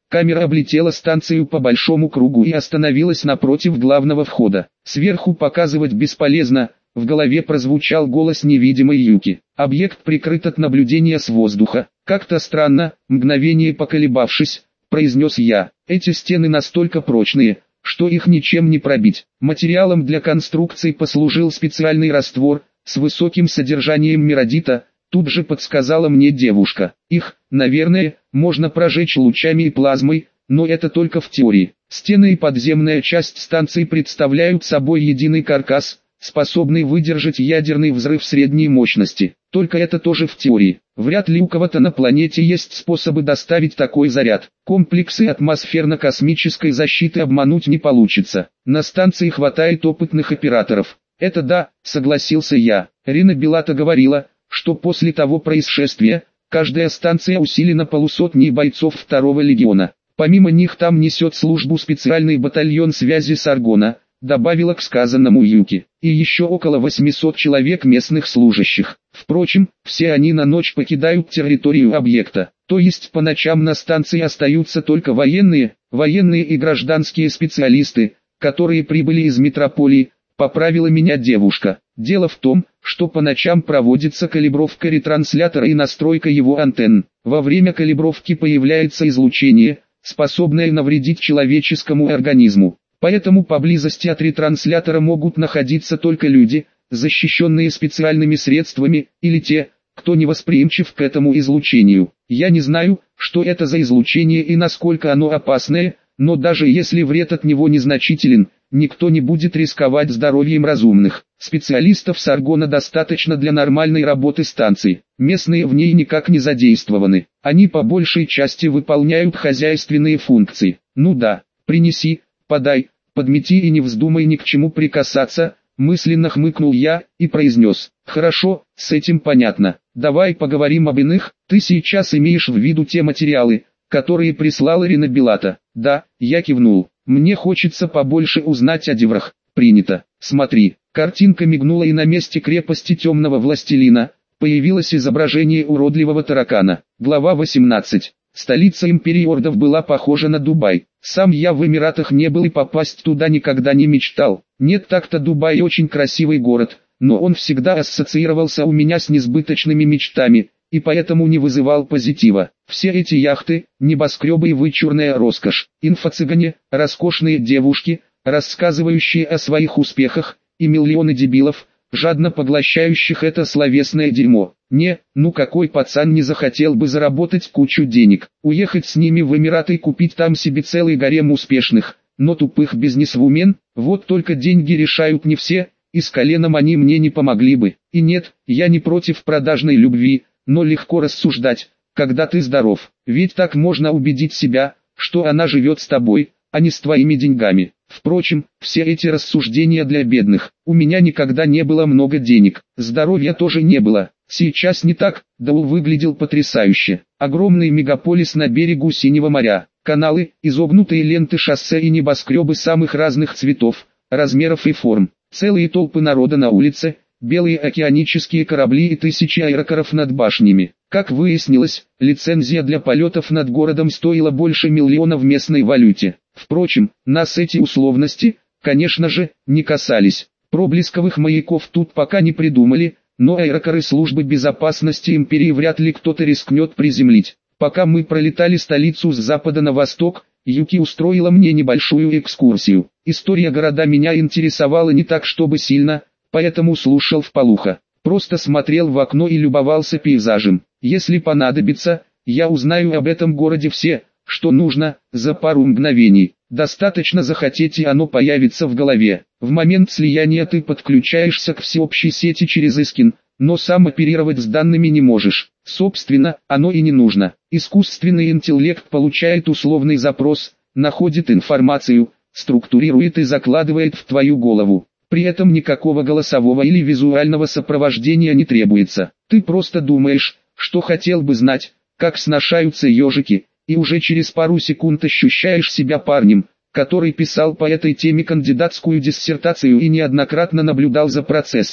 Камера облетела станцию по большому кругу и остановилась напротив главного входа. Сверху показывать бесполезно, в голове прозвучал голос невидимой Юки. Объект прикрыт от наблюдения с воздуха. Как-то странно, мгновение поколебавшись, произнес я. Эти стены настолько прочные, что их ничем не пробить. Материалом для конструкции послужил специальный раствор с высоким содержанием миродита. Тут же подсказала мне девушка. Их, наверное, можно прожечь лучами и плазмой, но это только в теории. Стены и подземная часть станции представляют собой единый каркас, способный выдержать ядерный взрыв средней мощности. Только это тоже в теории. Вряд ли у кого-то на планете есть способы доставить такой заряд. Комплексы атмосферно-космической защиты обмануть не получится. На станции хватает опытных операторов. Это да, согласился я. Рина Белата говорила, что после того происшествия, каждая станция усилена полусотней бойцов 2-го легиона. Помимо них там несет службу специальный батальон связи Саргона, добавила к сказанному Юки, и еще около 800 человек местных служащих. Впрочем, все они на ночь покидают территорию объекта, то есть по ночам на станции остаются только военные и гражданские специалисты, которые прибыли из метрополии, поправила меня девушка. Дело в том, что по ночам проводится калибровка ретранслятора и настройка его антенн. Во время калибровки появляется излучение, способное навредить человеческому организму. Поэтому поблизости от ретранслятора могут находиться только люди, защищенные специальными средствами, или те, кто не восприимчив к этому излучению. Я не знаю, что это за излучение и насколько оно опасное, но даже если вред от него незначителен, никто не будет рисковать здоровьем разумных. Специалистов Саргона достаточно для нормальной работы станции. Местные в ней никак не задействованы. Они по большей части выполняют хозяйственные функции. Ну да, принеси, подай, подмети и не вздумай ни к чему прикасаться, мысленно хмыкнул я и произнес. Хорошо, с этим понятно. Давай поговорим об иных. Ты сейчас имеешь в виду те материалы, которые прислала Рина Белата? Да, я кивнул. Мне хочется побольше узнать о деврах. Принято. Смотри, картинка мигнула и на месте крепости темного властелина появилось изображение уродливого таракана. Глава 18. Столица империи ордов была похожа на Дубай. Сам я в Эмиратах не был и попасть туда никогда не мечтал. Нет, так-то Дубай очень красивый город, но он всегда ассоциировался у меня с несбыточными мечтами, и поэтому не вызывал позитива. Все эти яхты, небоскребы и вычурная роскошь, инфо-цыгане, роскошные девушки, рассказывающие о своих успехах, и миллионы дебилов, жадно поглощающих это словесное дерьмо. Ну какой пацан не захотел бы заработать кучу денег, уехать с ними в Эмираты и купить там себе целый гарем успешных, но тупых бизнесвумен? Вот только деньги решают не все, и с коленом они мне не помогли бы. И нет, я не против продажной любви, но легко рассуждать, когда ты здоров, ведь так можно убедить себя, что она живет с тобой, а не с твоими деньгами. Впрочем, все эти рассуждения для бедных. У меня никогда не было много денег, здоровья тоже не было. Сейчас не так, Даул выглядел потрясающе. Огромный мегаполис на берегу Синего моря, каналы, изогнутые ленты шоссе и небоскребы самых разных цветов, размеров и форм. Целые толпы народа на улице, белые океанические корабли и тысячи аэрокаров над башнями. Как выяснилось, лицензия для полетов над городом стоила больше миллиона в местной валюте. Впрочем, нас эти условности, конечно же, не касались. Проблесковых маяков тут пока не придумали, но аэрокары службы безопасности империи вряд ли кто-то рискнет приземлить. Пока мы пролетали столицу с запада на восток, Юки устроила мне небольшую экскурсию. История города меня интересовала не так чтобы сильно, поэтому слушал вполуха. Просто смотрел в окно и любовался пейзажем. Если понадобится, я узнаю об этом городе все, что нужно, за пару мгновений. Достаточно захотеть и оно появится в голове. В момент слияния ты подключаешься к всеобщей сети через Искин, но сам оперировать с данными не можешь. Собственно, оно и не нужно. Искусственный интеллект получает условный запрос, находит информацию, структурирует и закладывает в твою голову. При этом никакого голосового или визуального сопровождения не требуется. Ты просто думаешь, что хотел бы знать, как сношаются ежики, и уже через пару секунд ощущаешь себя парнем, который писал по этой теме кандидатскую диссертацию и неоднократно наблюдал за процессом.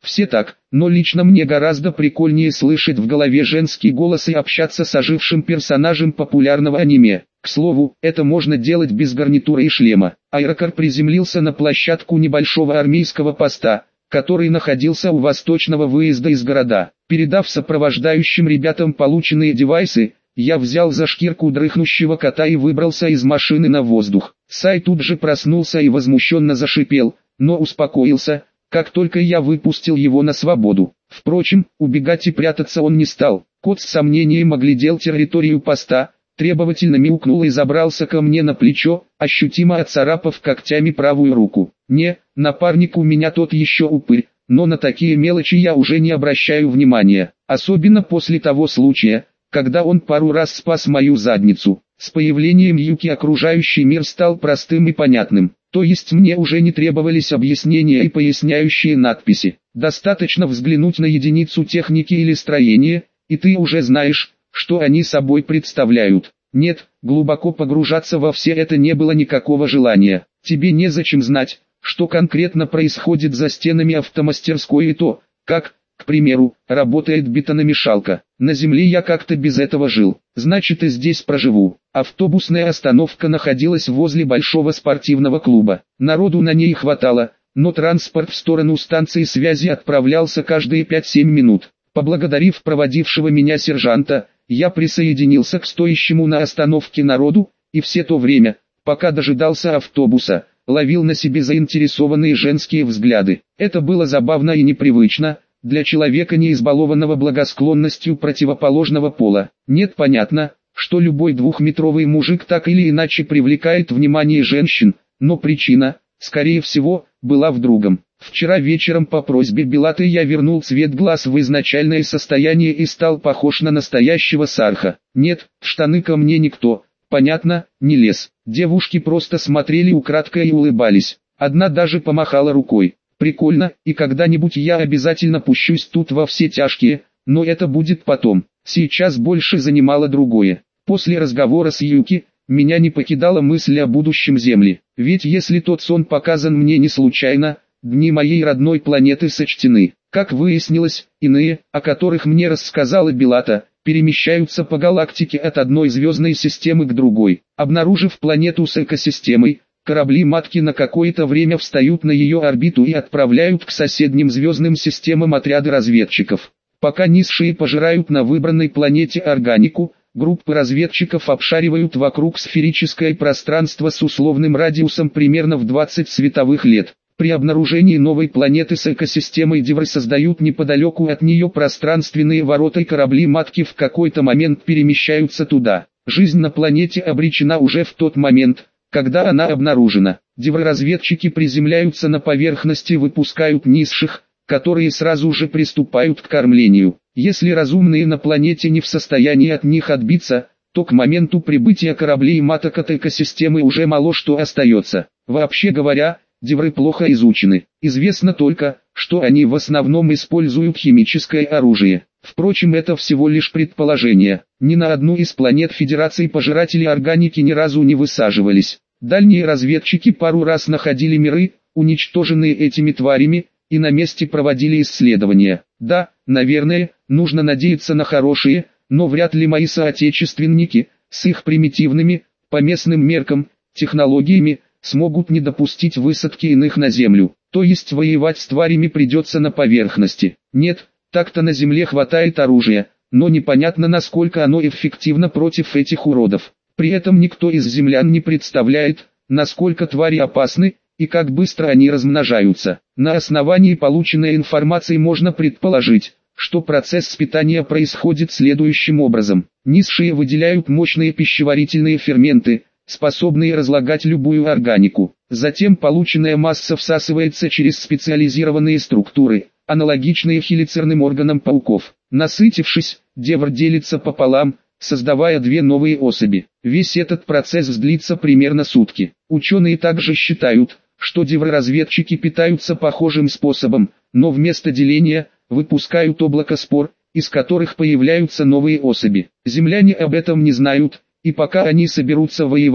Все так, но лично мне гораздо прикольнее слышать в голове женский голос и общаться с ожившим персонажем популярного аниме. К слову, это можно делать без гарнитура и шлема. Аэрокар приземлился на площадку небольшого армейского поста, который находился у восточного выезда из города. Передав сопровождающим ребятам полученные девайсы, я взял за шкирку дрыхнущего кота и выбрался из машины на воздух. Сай тут же проснулся и возмущенно зашипел, но успокоился, как только я выпустил его на свободу. Впрочем, убегать и прятаться он не стал. Кот с сомнением оглядел территорию поста, требовательно мяукнул и забрался ко мне на плечо, ощутимо отцарапав когтями правую руку. Не, напарник у меня тот еще упырь, но на такие мелочи я уже не обращаю внимания, особенно после того случая, когда он пару раз спас мою задницу. С появлением Юки окружающий мир стал простым и понятным, то есть мне уже не требовались объяснения и поясняющие надписи. Достаточно взглянуть на единицу техники или строения, и ты уже знаешь, что они собой представляют. Нет, глубоко погружаться во все это не было никакого желания. Тебе незачем знать, что конкретно происходит за стенами автомастерской и то, как, к примеру, работает бетономешалка. На земле я как-то без этого жил, значит и здесь проживу. Автобусная остановка находилась возле большого спортивного клуба. Народу на ней хватало, но транспорт в сторону станции связи отправлялся каждые 5-7 минут. Поблагодарив проводившего меня сержанта, я присоединился к стоящему на остановке народу, и все то время, пока дожидался автобуса, ловил на себе заинтересованные женские взгляды. Это было забавно и непривычно для человека, не избалованного благосклонностью противоположного пола. Нет, понятно, что любой двухметровый мужик так или иначе привлекает внимание женщин, но причина, скорее всего, была в другом. Вчера вечером по просьбе Белаты я вернул цвет глаз в изначальное состояние и стал похож на настоящего сарха. Нет, в штаны ко мне никто, понятно, не лез. Девушки просто смотрели украдкой и улыбались. Одна даже помахала рукой. Прикольно, и когда-нибудь я обязательно пущусь тут во все тяжкие, но это будет потом. Сейчас больше занимало другое. После разговора с Юки, меня не покидала мысль о будущем Земли. Ведь если тот сон показан мне не случайно, дни моей родной планеты сочтены. Как выяснилось, иные, о которых мне рассказала Белата, перемещаются по галактике от одной звездной системы к другой. Обнаружив планету с экосистемой, корабли-матки на какое-то время встают на ее орбиту и отправляют к соседним звездным системам отряды разведчиков. Пока низшие пожирают на выбранной планете органику, группы разведчиков обшаривают вокруг сферическое пространство с условным радиусом примерно в 20 световых лет. При обнаружении новой планеты с экосистемой Девры создают неподалеку от нее пространственные ворота, и корабли-матки в какой-то момент перемещаются туда. Жизнь на планете обречена уже в тот момент, когда она обнаружена. Девры-разведчики приземляются на поверхности и выпускают низших, которые сразу же приступают к кормлению. Если разумные на планете не в состоянии от них отбиться, то к моменту прибытия кораблей маток от экосистемы уже мало что остается. Вообще говоря, девры плохо изучены. Известно только, что они в основном используют химическое оружие. Впрочем, это всего лишь предположение. Ни на одну из планет Федерации пожиратели органики ни разу не высаживались. Дальние разведчики пару раз находили миры, уничтоженные этими тварями, и на месте проводили исследования. Да, наверное, нужно надеяться на хорошие, но вряд ли мои соотечественники, с их примитивными, по местным меркам, технологиями, смогут не допустить высадки иных на Землю. То есть воевать с тварями придется на поверхности. Нет, так-то на Земле хватает оружия, но непонятно, насколько оно эффективно против этих уродов. При этом никто из землян не представляет, насколько твари опасны, и как быстро они размножаются. На основании полученной информации можно предположить, что процесс питания происходит следующим образом. Низшие выделяют мощные пищеварительные ферменты, способные разлагать любую органику. Затем полученная масса всасывается через специализированные структуры, аналогичные хелицерным органам пауков. Насытившись, девр делится пополам, создавая две новые особи. Весь этот процесс длится примерно сутки. Ученые также считают, что девры-разведчики питаются похожим способом, но вместо деления, выпускают облако спор, из которых появляются новые особи. Земляне об этом не знают, и пока они соберутся воевать,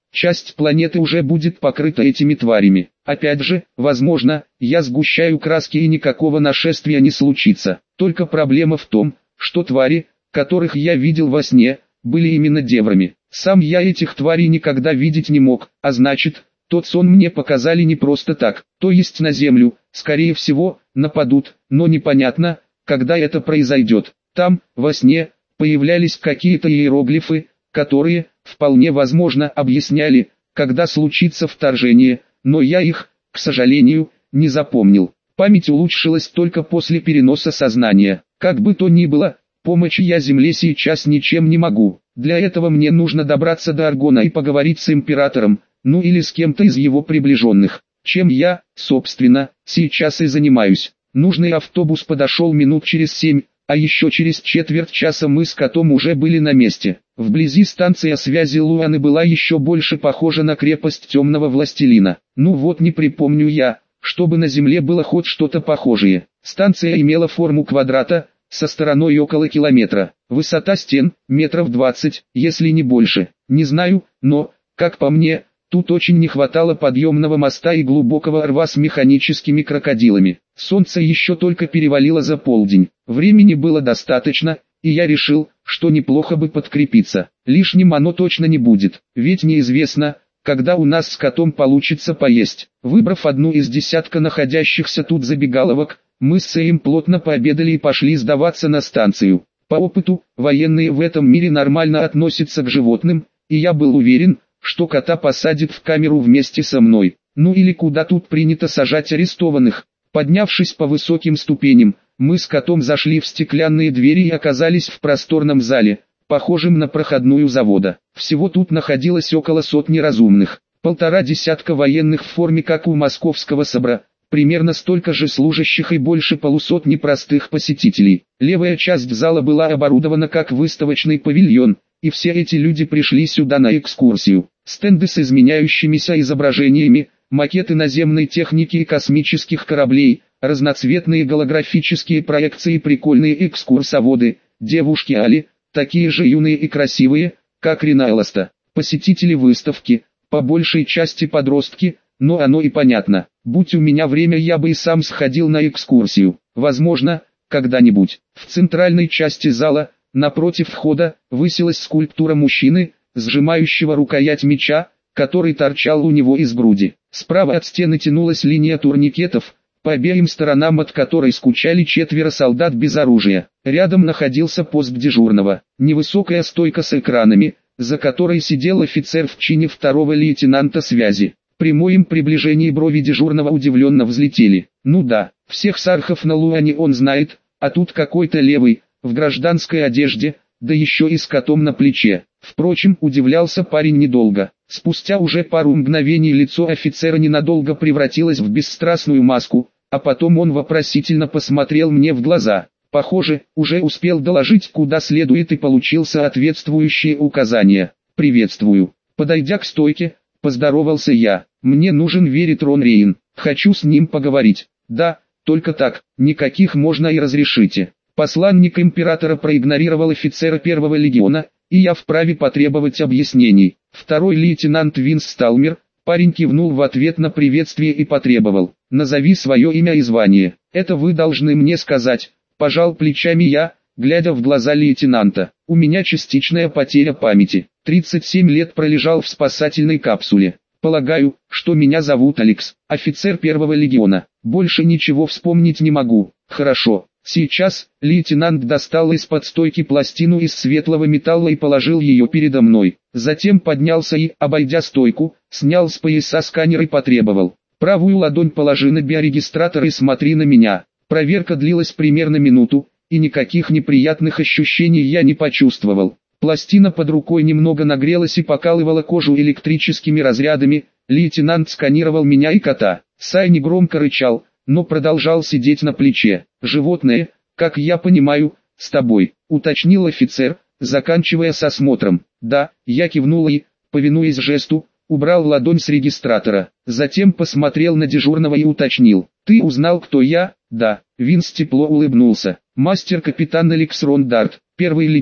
часть планеты уже будет покрыта этими тварями. Опять же, возможно, я сгущаю краски и никакого нашествия не случится. Только проблема в том, что твари, которых я видел во сне, были именно деврами. Сам я этих тварей никогда видеть не мог, а значит, тот сон мне показали не просто так. То есть на Землю, скорее всего, нападут, но непонятно, когда это произойдет. Там, во сне, появлялись какие-то иероглифы, которые, вполне возможно, объясняли, когда случится вторжение, но я их, к сожалению, не запомнил. Память улучшилась только после переноса сознания. Как бы то ни было, помочь я Земле сейчас ничем не могу. Для этого мне нужно добраться до Аргона и поговорить с Императором, ну или с кем-то из его приближенных, чем я, собственно, сейчас и занимаюсь. Нужный автобус подошел минут через 7, а еще через четверть часа мы с котом уже были на месте. Вблизи станция связи Луаны была еще больше похожа на крепость темного властелина. Ну вот не припомню я, чтобы на Земле было хоть что-то похожее. Станция имела форму квадрата, со стороной около километра. Высота стен, метров 20, если не больше. Не знаю, но, как по мне, тут очень не хватало подъемного моста и глубокого рва с механическими крокодилами. Солнце еще только перевалило за полдень. Времени было достаточно, и я решил, что неплохо бы подкрепиться. Лишним оно точно не будет, ведь неизвестно, когда у нас с котом получится поесть. Выбрав одну из десятка находящихся тут забегаловок, мы с Сэем плотно пообедали и пошли сдаваться на станцию. По опыту, военные в этом мире нормально относятся к животным, и я был уверен, что кота посадят в камеру вместе со мной. Ну или куда тут принято сажать арестованных. Поднявшись по высоким ступеням, мы с котом зашли в стеклянные двери и оказались в просторном зале, похожем на проходную завода. Всего тут находилось около сотни разумных, 1,5 десятка военных в форме как у московского СОБРа, примерно столько же служащих и больше полусотни простых посетителей. Левая часть зала была оборудована как выставочный павильон, и все эти люди пришли сюда на экскурсию. Стенды с изменяющимися изображениями, макеты наземной техники и космических кораблей, разноцветные голографические проекции, прикольные экскурсоводы, девушки Али, такие же юные и красивые, как Рина Эласта. Посетители выставки, по большей части подростки, но оно и понятно. Будь у меня время, я бы и сам сходил на экскурсию. Возможно, когда-нибудь. В центральной части зала, напротив входа, высилась скульптура мужчины, сжимающего рукоять меча, который торчал у него из груди. Справа от стены тянулась линия турникетов, по обеим сторонам от которой скучали 4 солдат без оружия. Рядом находился пост дежурного, невысокая стойка с экранами, за которой сидел офицер в чине 2-го лейтенанта связи. При моем приближении брови дежурного удивленно взлетели. Ну да, всех сархов на Луане он знает, а тут какой-то левый, в гражданской одежде, да еще и с котом на плече. Впрочем, удивлялся парень недолго. Спустя уже пару мгновений лицо офицера ненадолго превратилось в бесстрастную маску, а потом он вопросительно посмотрел мне в глаза. Похоже, уже успел доложить куда следует и получил соответствующие указания. «Приветствую». Подойдя к стойке, поздоровался я. «Мне нужен Веритрон Рейн. Хочу с ним поговорить». «Да, только так, никаких можно и разрешите». Посланник императора проигнорировал офицера 1-го легиона, и я вправе потребовать объяснений. 2-й лейтенант Винс Сталмер, парень кивнул в ответ на приветствие и потребовал: «Назови свое имя и звание». «Это вы должны мне сказать», – пожал плечами я, глядя в глаза лейтенанта. «У меня частичная потеря памяти. 37 лет пролежал в спасательной капсуле. Полагаю, что меня зовут Алекс, офицер 1-го легиона. Больше ничего вспомнить не могу». «Хорошо». Сейчас лейтенант достал из-под стойки пластину из светлого металла и положил ее передо мной. Затем поднялся и, обойдя стойку, снял с пояса сканер и потребовал: «Правую ладонь положи на биорегистратор и смотри на меня». Проверка длилась примерно минуту, и никаких неприятных ощущений я не почувствовал. Пластина под рукой немного нагрелась и покалывала кожу электрическими разрядами. Лейтенант сканировал меня и кота. Сай негромко рычал, но продолжал сидеть на плече. «Животное, как я понимаю, с тобой», — уточнил офицер, заканчивая с осмотром. «Да», — я кивнул и, повинуясь жесту, убрал ладонь с регистратора. Затем посмотрел на дежурного и уточнил: «Ты узнал, кто я?» «Да», — Винс тепло улыбнулся. «Мастер-капитан Алекс Рондарт, 1-й легион».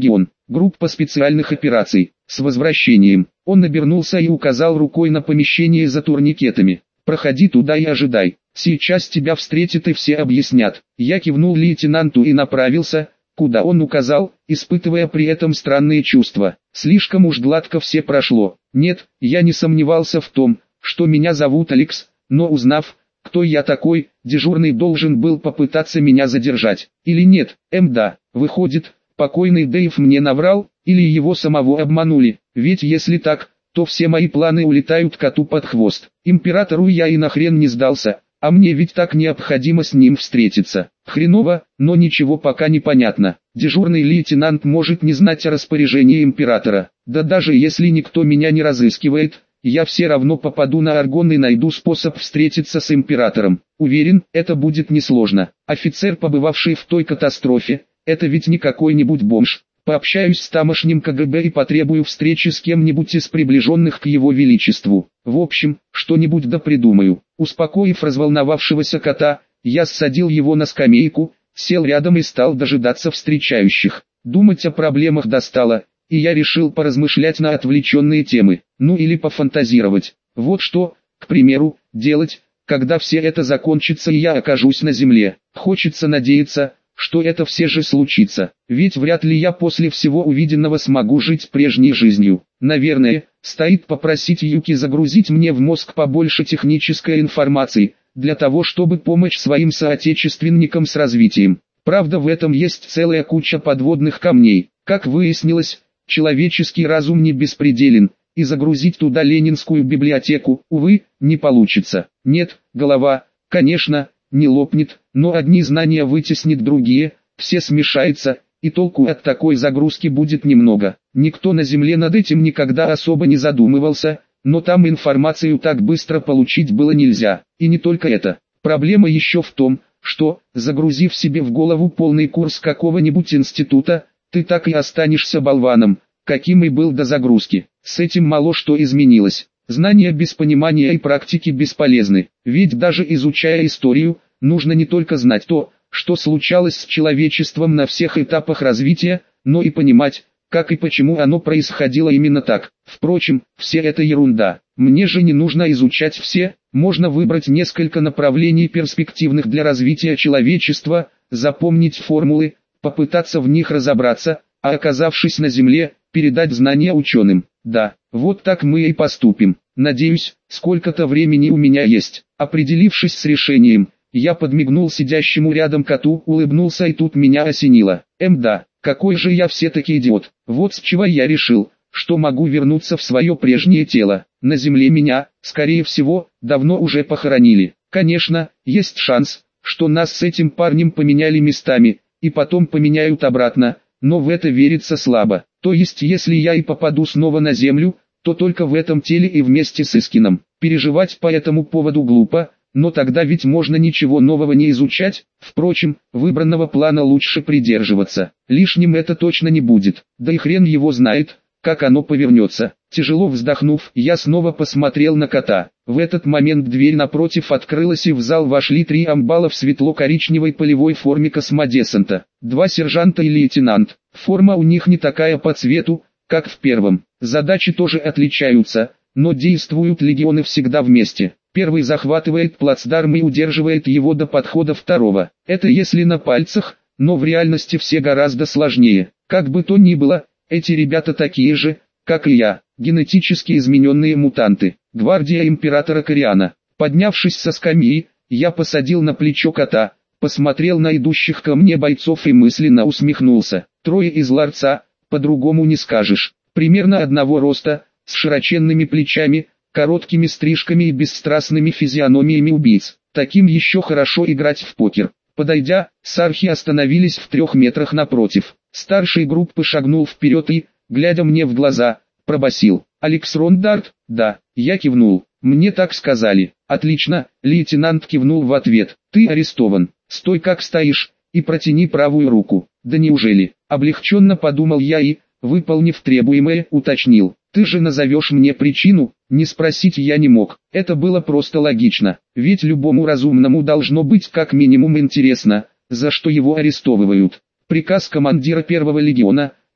группа специальных операций. С возвращением. Он обернулся и указал рукой на помещение за турникетами. Проходи туда и ожидай. Сейчас тебя встретят и все объяснят. Я кивнул лейтенанту и направился, куда он указал, испытывая при этом странные чувства. Слишком уж гладко все прошло. Нет, я не сомневался в том, что меня зовут Алекс, но узнав, кто я такой, дежурный должен был попытаться меня задержать. Или нет, да, выходит, покойный Дэйв мне наврал, или его самого обманули, ведь если так, то все мои планы улетают коту под хвост. Императору я и нахрен не сдался, а мне ведь так необходимо с ним встретиться. Хреново, но ничего пока не понятно. Дежурный лейтенант может не знать о распоряжении императора. Да даже если никто меня не разыскивает, я все равно попаду на Аргон и найду способ встретиться с императором. Уверен, это будет несложно. Офицер, побывавший в той катастрофе, это ведь не какой-нибудь бомж. Пообщаюсь с тамошним КГБ и потребую встречи с кем-нибудь из приближенных к его величеству. В общем, что-нибудь да придумаю. Успокоив разволновавшегося кота, я ссадил его на скамейку, сел рядом и стал дожидаться встречающих. Думать о проблемах достало, и я решил поразмышлять на отвлеченные темы, ну или пофантазировать. Вот что, к примеру, делать, когда все это закончится и я окажусь на земле. Хочется надеяться, что это все же случится, ведь вряд ли я после всего увиденного смогу жить прежней жизнью. Наверное, стоит попросить Юки загрузить мне в мозг побольше технической информации, для того чтобы помочь своим соотечественникам с развитием. Правда, в этом есть целая куча подводных камней. Как выяснилось, человеческий разум не беспределен, и загрузить туда ленинскую библиотеку, увы, не получится. Нет, голова, конечно, не лопнет, но одни знания вытеснит другие, все смешается, и толку от такой загрузки будет немного. Никто на Земле над этим никогда особо не задумывался, но там информацию так быстро получить было нельзя. И не только это. Проблема еще в том, что, загрузив себе в голову полный курс какого-нибудь института, ты так и останешься болваном, каким и был до загрузки. С этим мало что изменилось. Знания без понимания и практики бесполезны, ведь даже изучая историю, нужно не только знать то, что случалось с человечеством на всех этапах развития, но и понимать, как и почему оно происходило именно так. Впрочем, все это ерунда. Мне же не нужно изучать все, можно выбрать несколько направлений перспективных для развития человечества, запомнить формулы, попытаться в них разобраться, а оказавшись на Земле, передать знания ученым. Да, вот так мы и поступим. Надеюсь, сколько-то времени у меня есть. Определившись с решением, я подмигнул сидящему рядом коту, улыбнулся и тут меня осенило. Да, какой же я все-таки идиот. Вот с чего я решил, что могу вернуться в свое прежнее тело. На Земле меня, скорее всего, давно уже похоронили. Конечно, есть шанс, что нас с этим парнем поменяли местами, и потом поменяют обратно, но в это верится слабо. То есть если я и попаду снова на Землю, то только в этом теле и вместе с Искином. Переживать по этому поводу глупо, но тогда ведь можно ничего нового не изучать. Впрочем, выбранного плана лучше придерживаться. Лишним это точно не будет. Да и хрен его знает, как оно повернется. Тяжело вздохнув, я снова посмотрел на кота. В этот момент дверь напротив открылась и в зал вошли 3 амбала в светло-коричневой полевой форме космодесанта. 2 сержанта и лейтенант. Форма у них не такая по цвету, как в первом. Задачи тоже отличаются, но действуют легионы всегда вместе. Первый захватывает плацдарм и удерживает его до подхода второго. Это если на пальцах, но в реальности все гораздо сложнее. Как бы то ни было, эти ребята такие же, как и я, генетически измененные мутанты. Гвардия императора Кориана. Поднявшись со скамьи, я посадил на плечо кота, посмотрел на идущих ко мне бойцов и мысленно усмехнулся. 3 из ларца, по-другому не скажешь. Примерно одного роста, с широченными плечами, короткими стрижками и бесстрастными физиономиями убийц. Таким еще хорошо играть в покер. Подойдя, сархи остановились в 3 метрах напротив. Старший группы шагнул вперед и, глядя мне в глаза, пробасил: «Алекс Рондарт?» «Да», я кивнул. «Мне так сказали». «Отлично», лейтенант кивнул в ответ. «Ты арестован. Стой как стоишь, и протяни правую руку». «Да неужели?» Облегченно подумал я и, выполнив требуемое, уточнил: «Ты же назовешь мне причину?» Не спросить я не мог, это было просто логично, ведь любому разумному должно быть как минимум интересно, за что его арестовывают. Приказ командира 1-го легиона,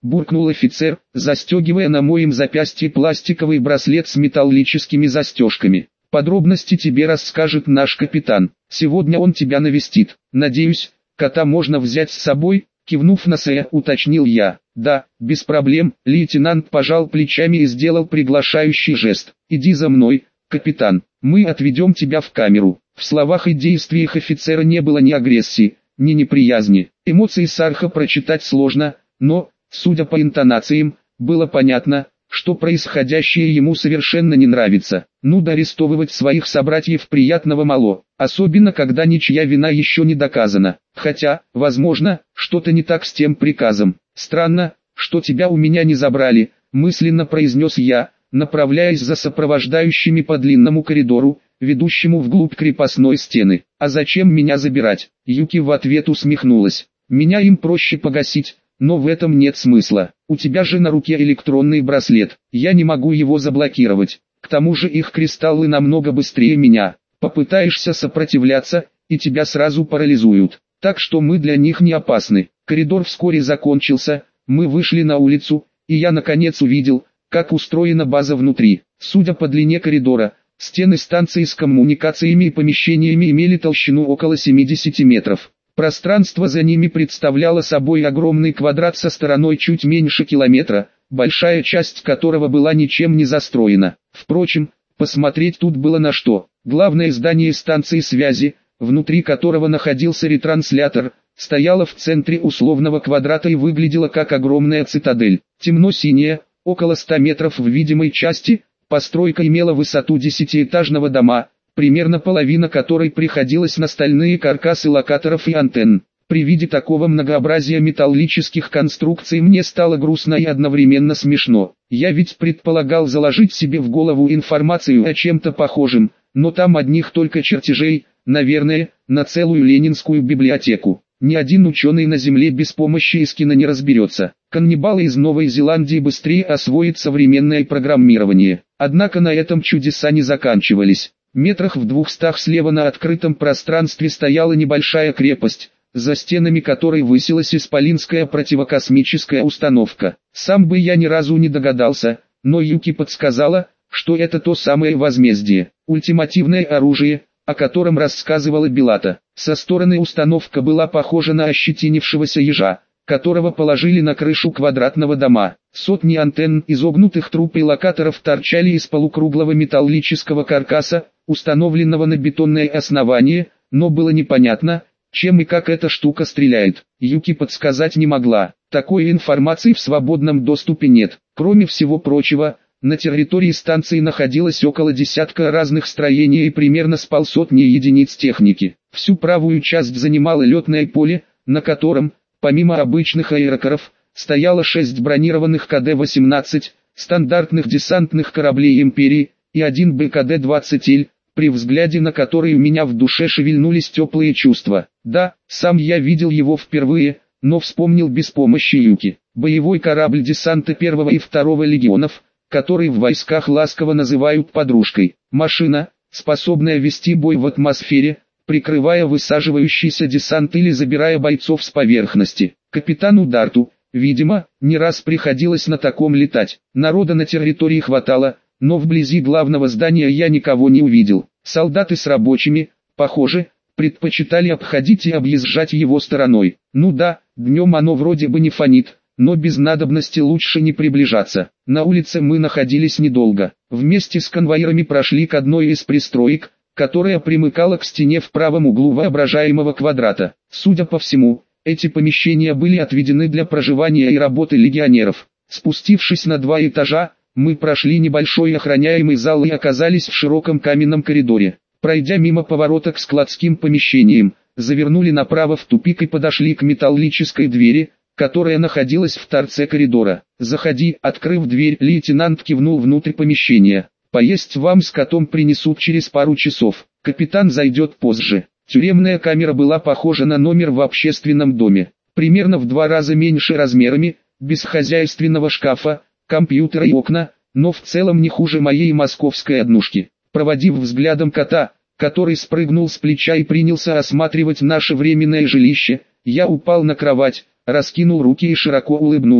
буркнул офицер, застегивая на моем запястье пластиковый браслет с металлическими застежками. Подробности тебе расскажет наш капитан. Сегодня он тебя навестит. Надеюсь, кота можно взять с собой? Кивнув на Сэя, уточнил я. Да, без проблем. Лейтенант пожал плечами и сделал приглашающий жест. Иди за мной, капитан. Мы отведем тебя в камеру. В словах и действиях офицера не было ни агрессии, ни неприязни. Эмоции Сарха прочитать сложно, но, судя по интонациям, было понятно, что происходящее ему совершенно не нравится. Ну да, арестовывать своих собратьев приятного мало, особенно когда ничья вина еще не доказана. Хотя, возможно, что-то не так с тем приказом. Странно, что тебя у меня не забрали, мысленно произнес я, направляясь за сопровождающими по длинному коридору, ведущему вглубь крепостной стены. А зачем меня забирать? Юки в ответ усмехнулась. Меня им проще погасить. Но в этом нет смысла. У тебя же на руке электронный браслет. Я не могу его заблокировать. К тому же их кристаллы намного быстрее меня. Попытаешься сопротивляться, и тебя сразу парализуют. Так что мы для них не опасны. Коридор вскоре закончился, мы вышли на улицу, и я наконец увидел, как устроена база внутри. Судя по длине коридора, стены станции с коммуникациями и помещениями имели толщину около 70 метров. Пространство за ними представляло собой огромный квадрат со стороной чуть меньше километра, большая часть которого была ничем не застроена. Впрочем, посмотреть тут было на что. Главное здание станции связи, внутри которого находился ретранслятор, стояло в центре условного квадрата и выглядело как огромная цитадель. Темно-синяя, около 100 метров в видимой части, постройка имела высоту 10-этажного дома, примерно половина которой приходилась на стальные каркасы локаторов и антенн. При виде такого многообразия металлических конструкций мне стало грустно и одновременно смешно. Я ведь предполагал заложить себе в голову информацию о чем-то похожем, но там одних только чертежей, наверное, на целую ленинскую библиотеку. Ни один ученый на Земле без помощи Искина не разберется. Каннибалы из Новой Зеландии быстрее освоят современное программирование. Однако на этом чудеса не заканчивались. Метрах в 200 слева на открытом пространстве стояла небольшая крепость, за стенами которой высилась исполинская противокосмическая установка. Сам бы я ни разу не догадался, но Юки подсказала, что это то самое возмездие, ультимативное оружие, о котором рассказывала Белата. Со стороны установка была похожа на ощетинившегося ежа, которого положили на крышу квадратного дома. Сотни антенн изогнутых труб и локаторов торчали из полукруглого металлического каркаса, установленного на бетонное основание, но было непонятно, чем и как эта штука стреляет. Юки подсказать не могла. Такой информации в свободном доступе нет. Кроме всего прочего, на территории станции находилось около десятка разных строений и примерно с полсотни единиц техники. Всю правую часть занимало летное поле, на котором, помимо обычных аэрокаров, стояло 6 бронированных КД-18, стандартных десантных кораблей Империи, и один БКД-20Л, при взгляде на который у меня в душе шевельнулись теплые чувства. Да, сам я видел его впервые, но вспомнил без помощи Юки. Боевой корабль десанта 1-го и 2-го легионов, который в войсках ласково называют подружкой. Машина, способная вести бой в атмосфере, прикрывая высаживающийся десант или забирая бойцов с поверхности. Капитану Дарту, видимо, не раз приходилось на таком летать. Народа на территории хватало, но вблизи главного здания я никого не увидел. Солдаты с рабочими, похоже, предпочитали обходить и объезжать его стороной. Ну да, днем оно вроде бы не фонит, но без надобности лучше не приближаться. На улице мы находились недолго. Вместе с конвоирами прошли к одной из пристроек, которая примыкала к стене в правом углу воображаемого квадрата. Судя по всему, эти помещения были отведены для проживания и работы легионеров. Спустившись на 2 этажа, мы прошли небольшой охраняемый зал и оказались в широком каменном коридоре. Пройдя мимо поворота к складским помещениям, завернули направо в тупик и подошли к металлической двери, которая находилась в торце коридора. «Заходи», открыв дверь, лейтенант кивнул внутрь помещения. «Поесть вам с котом принесут через пару часов. Капитан зайдет позже». Тюремная камера была похожа на номер в общественном доме. Примерно в 2 раза меньше размерами, без хозяйственного шкафа, компьютера и окна, но в целом не хуже моей московской однушки. Проводив взглядом кота, который спрыгнул с плеча и принялся осматривать наше временное жилище, я упал на кровать, раскинул руки и широко улыбнулся.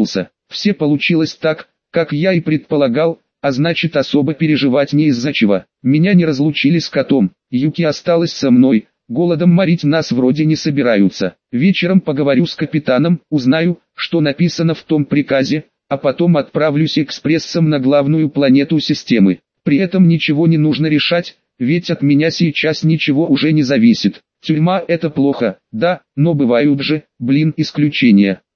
Все получилось так, как я и предполагал, а значит особо переживать не из-за чего. Меня не разлучили с котом, Юки осталась со мной, голодом морить нас вроде не собираются. Вечером поговорю с капитаном, узнаю, что написано в том приказе, а потом отправлюсь экспрессом на главную планету системы. При этом ничего не нужно решать, ведь от меня сейчас ничего уже не зависит. Тюрьма — это плохо, да, но бывают же, исключения.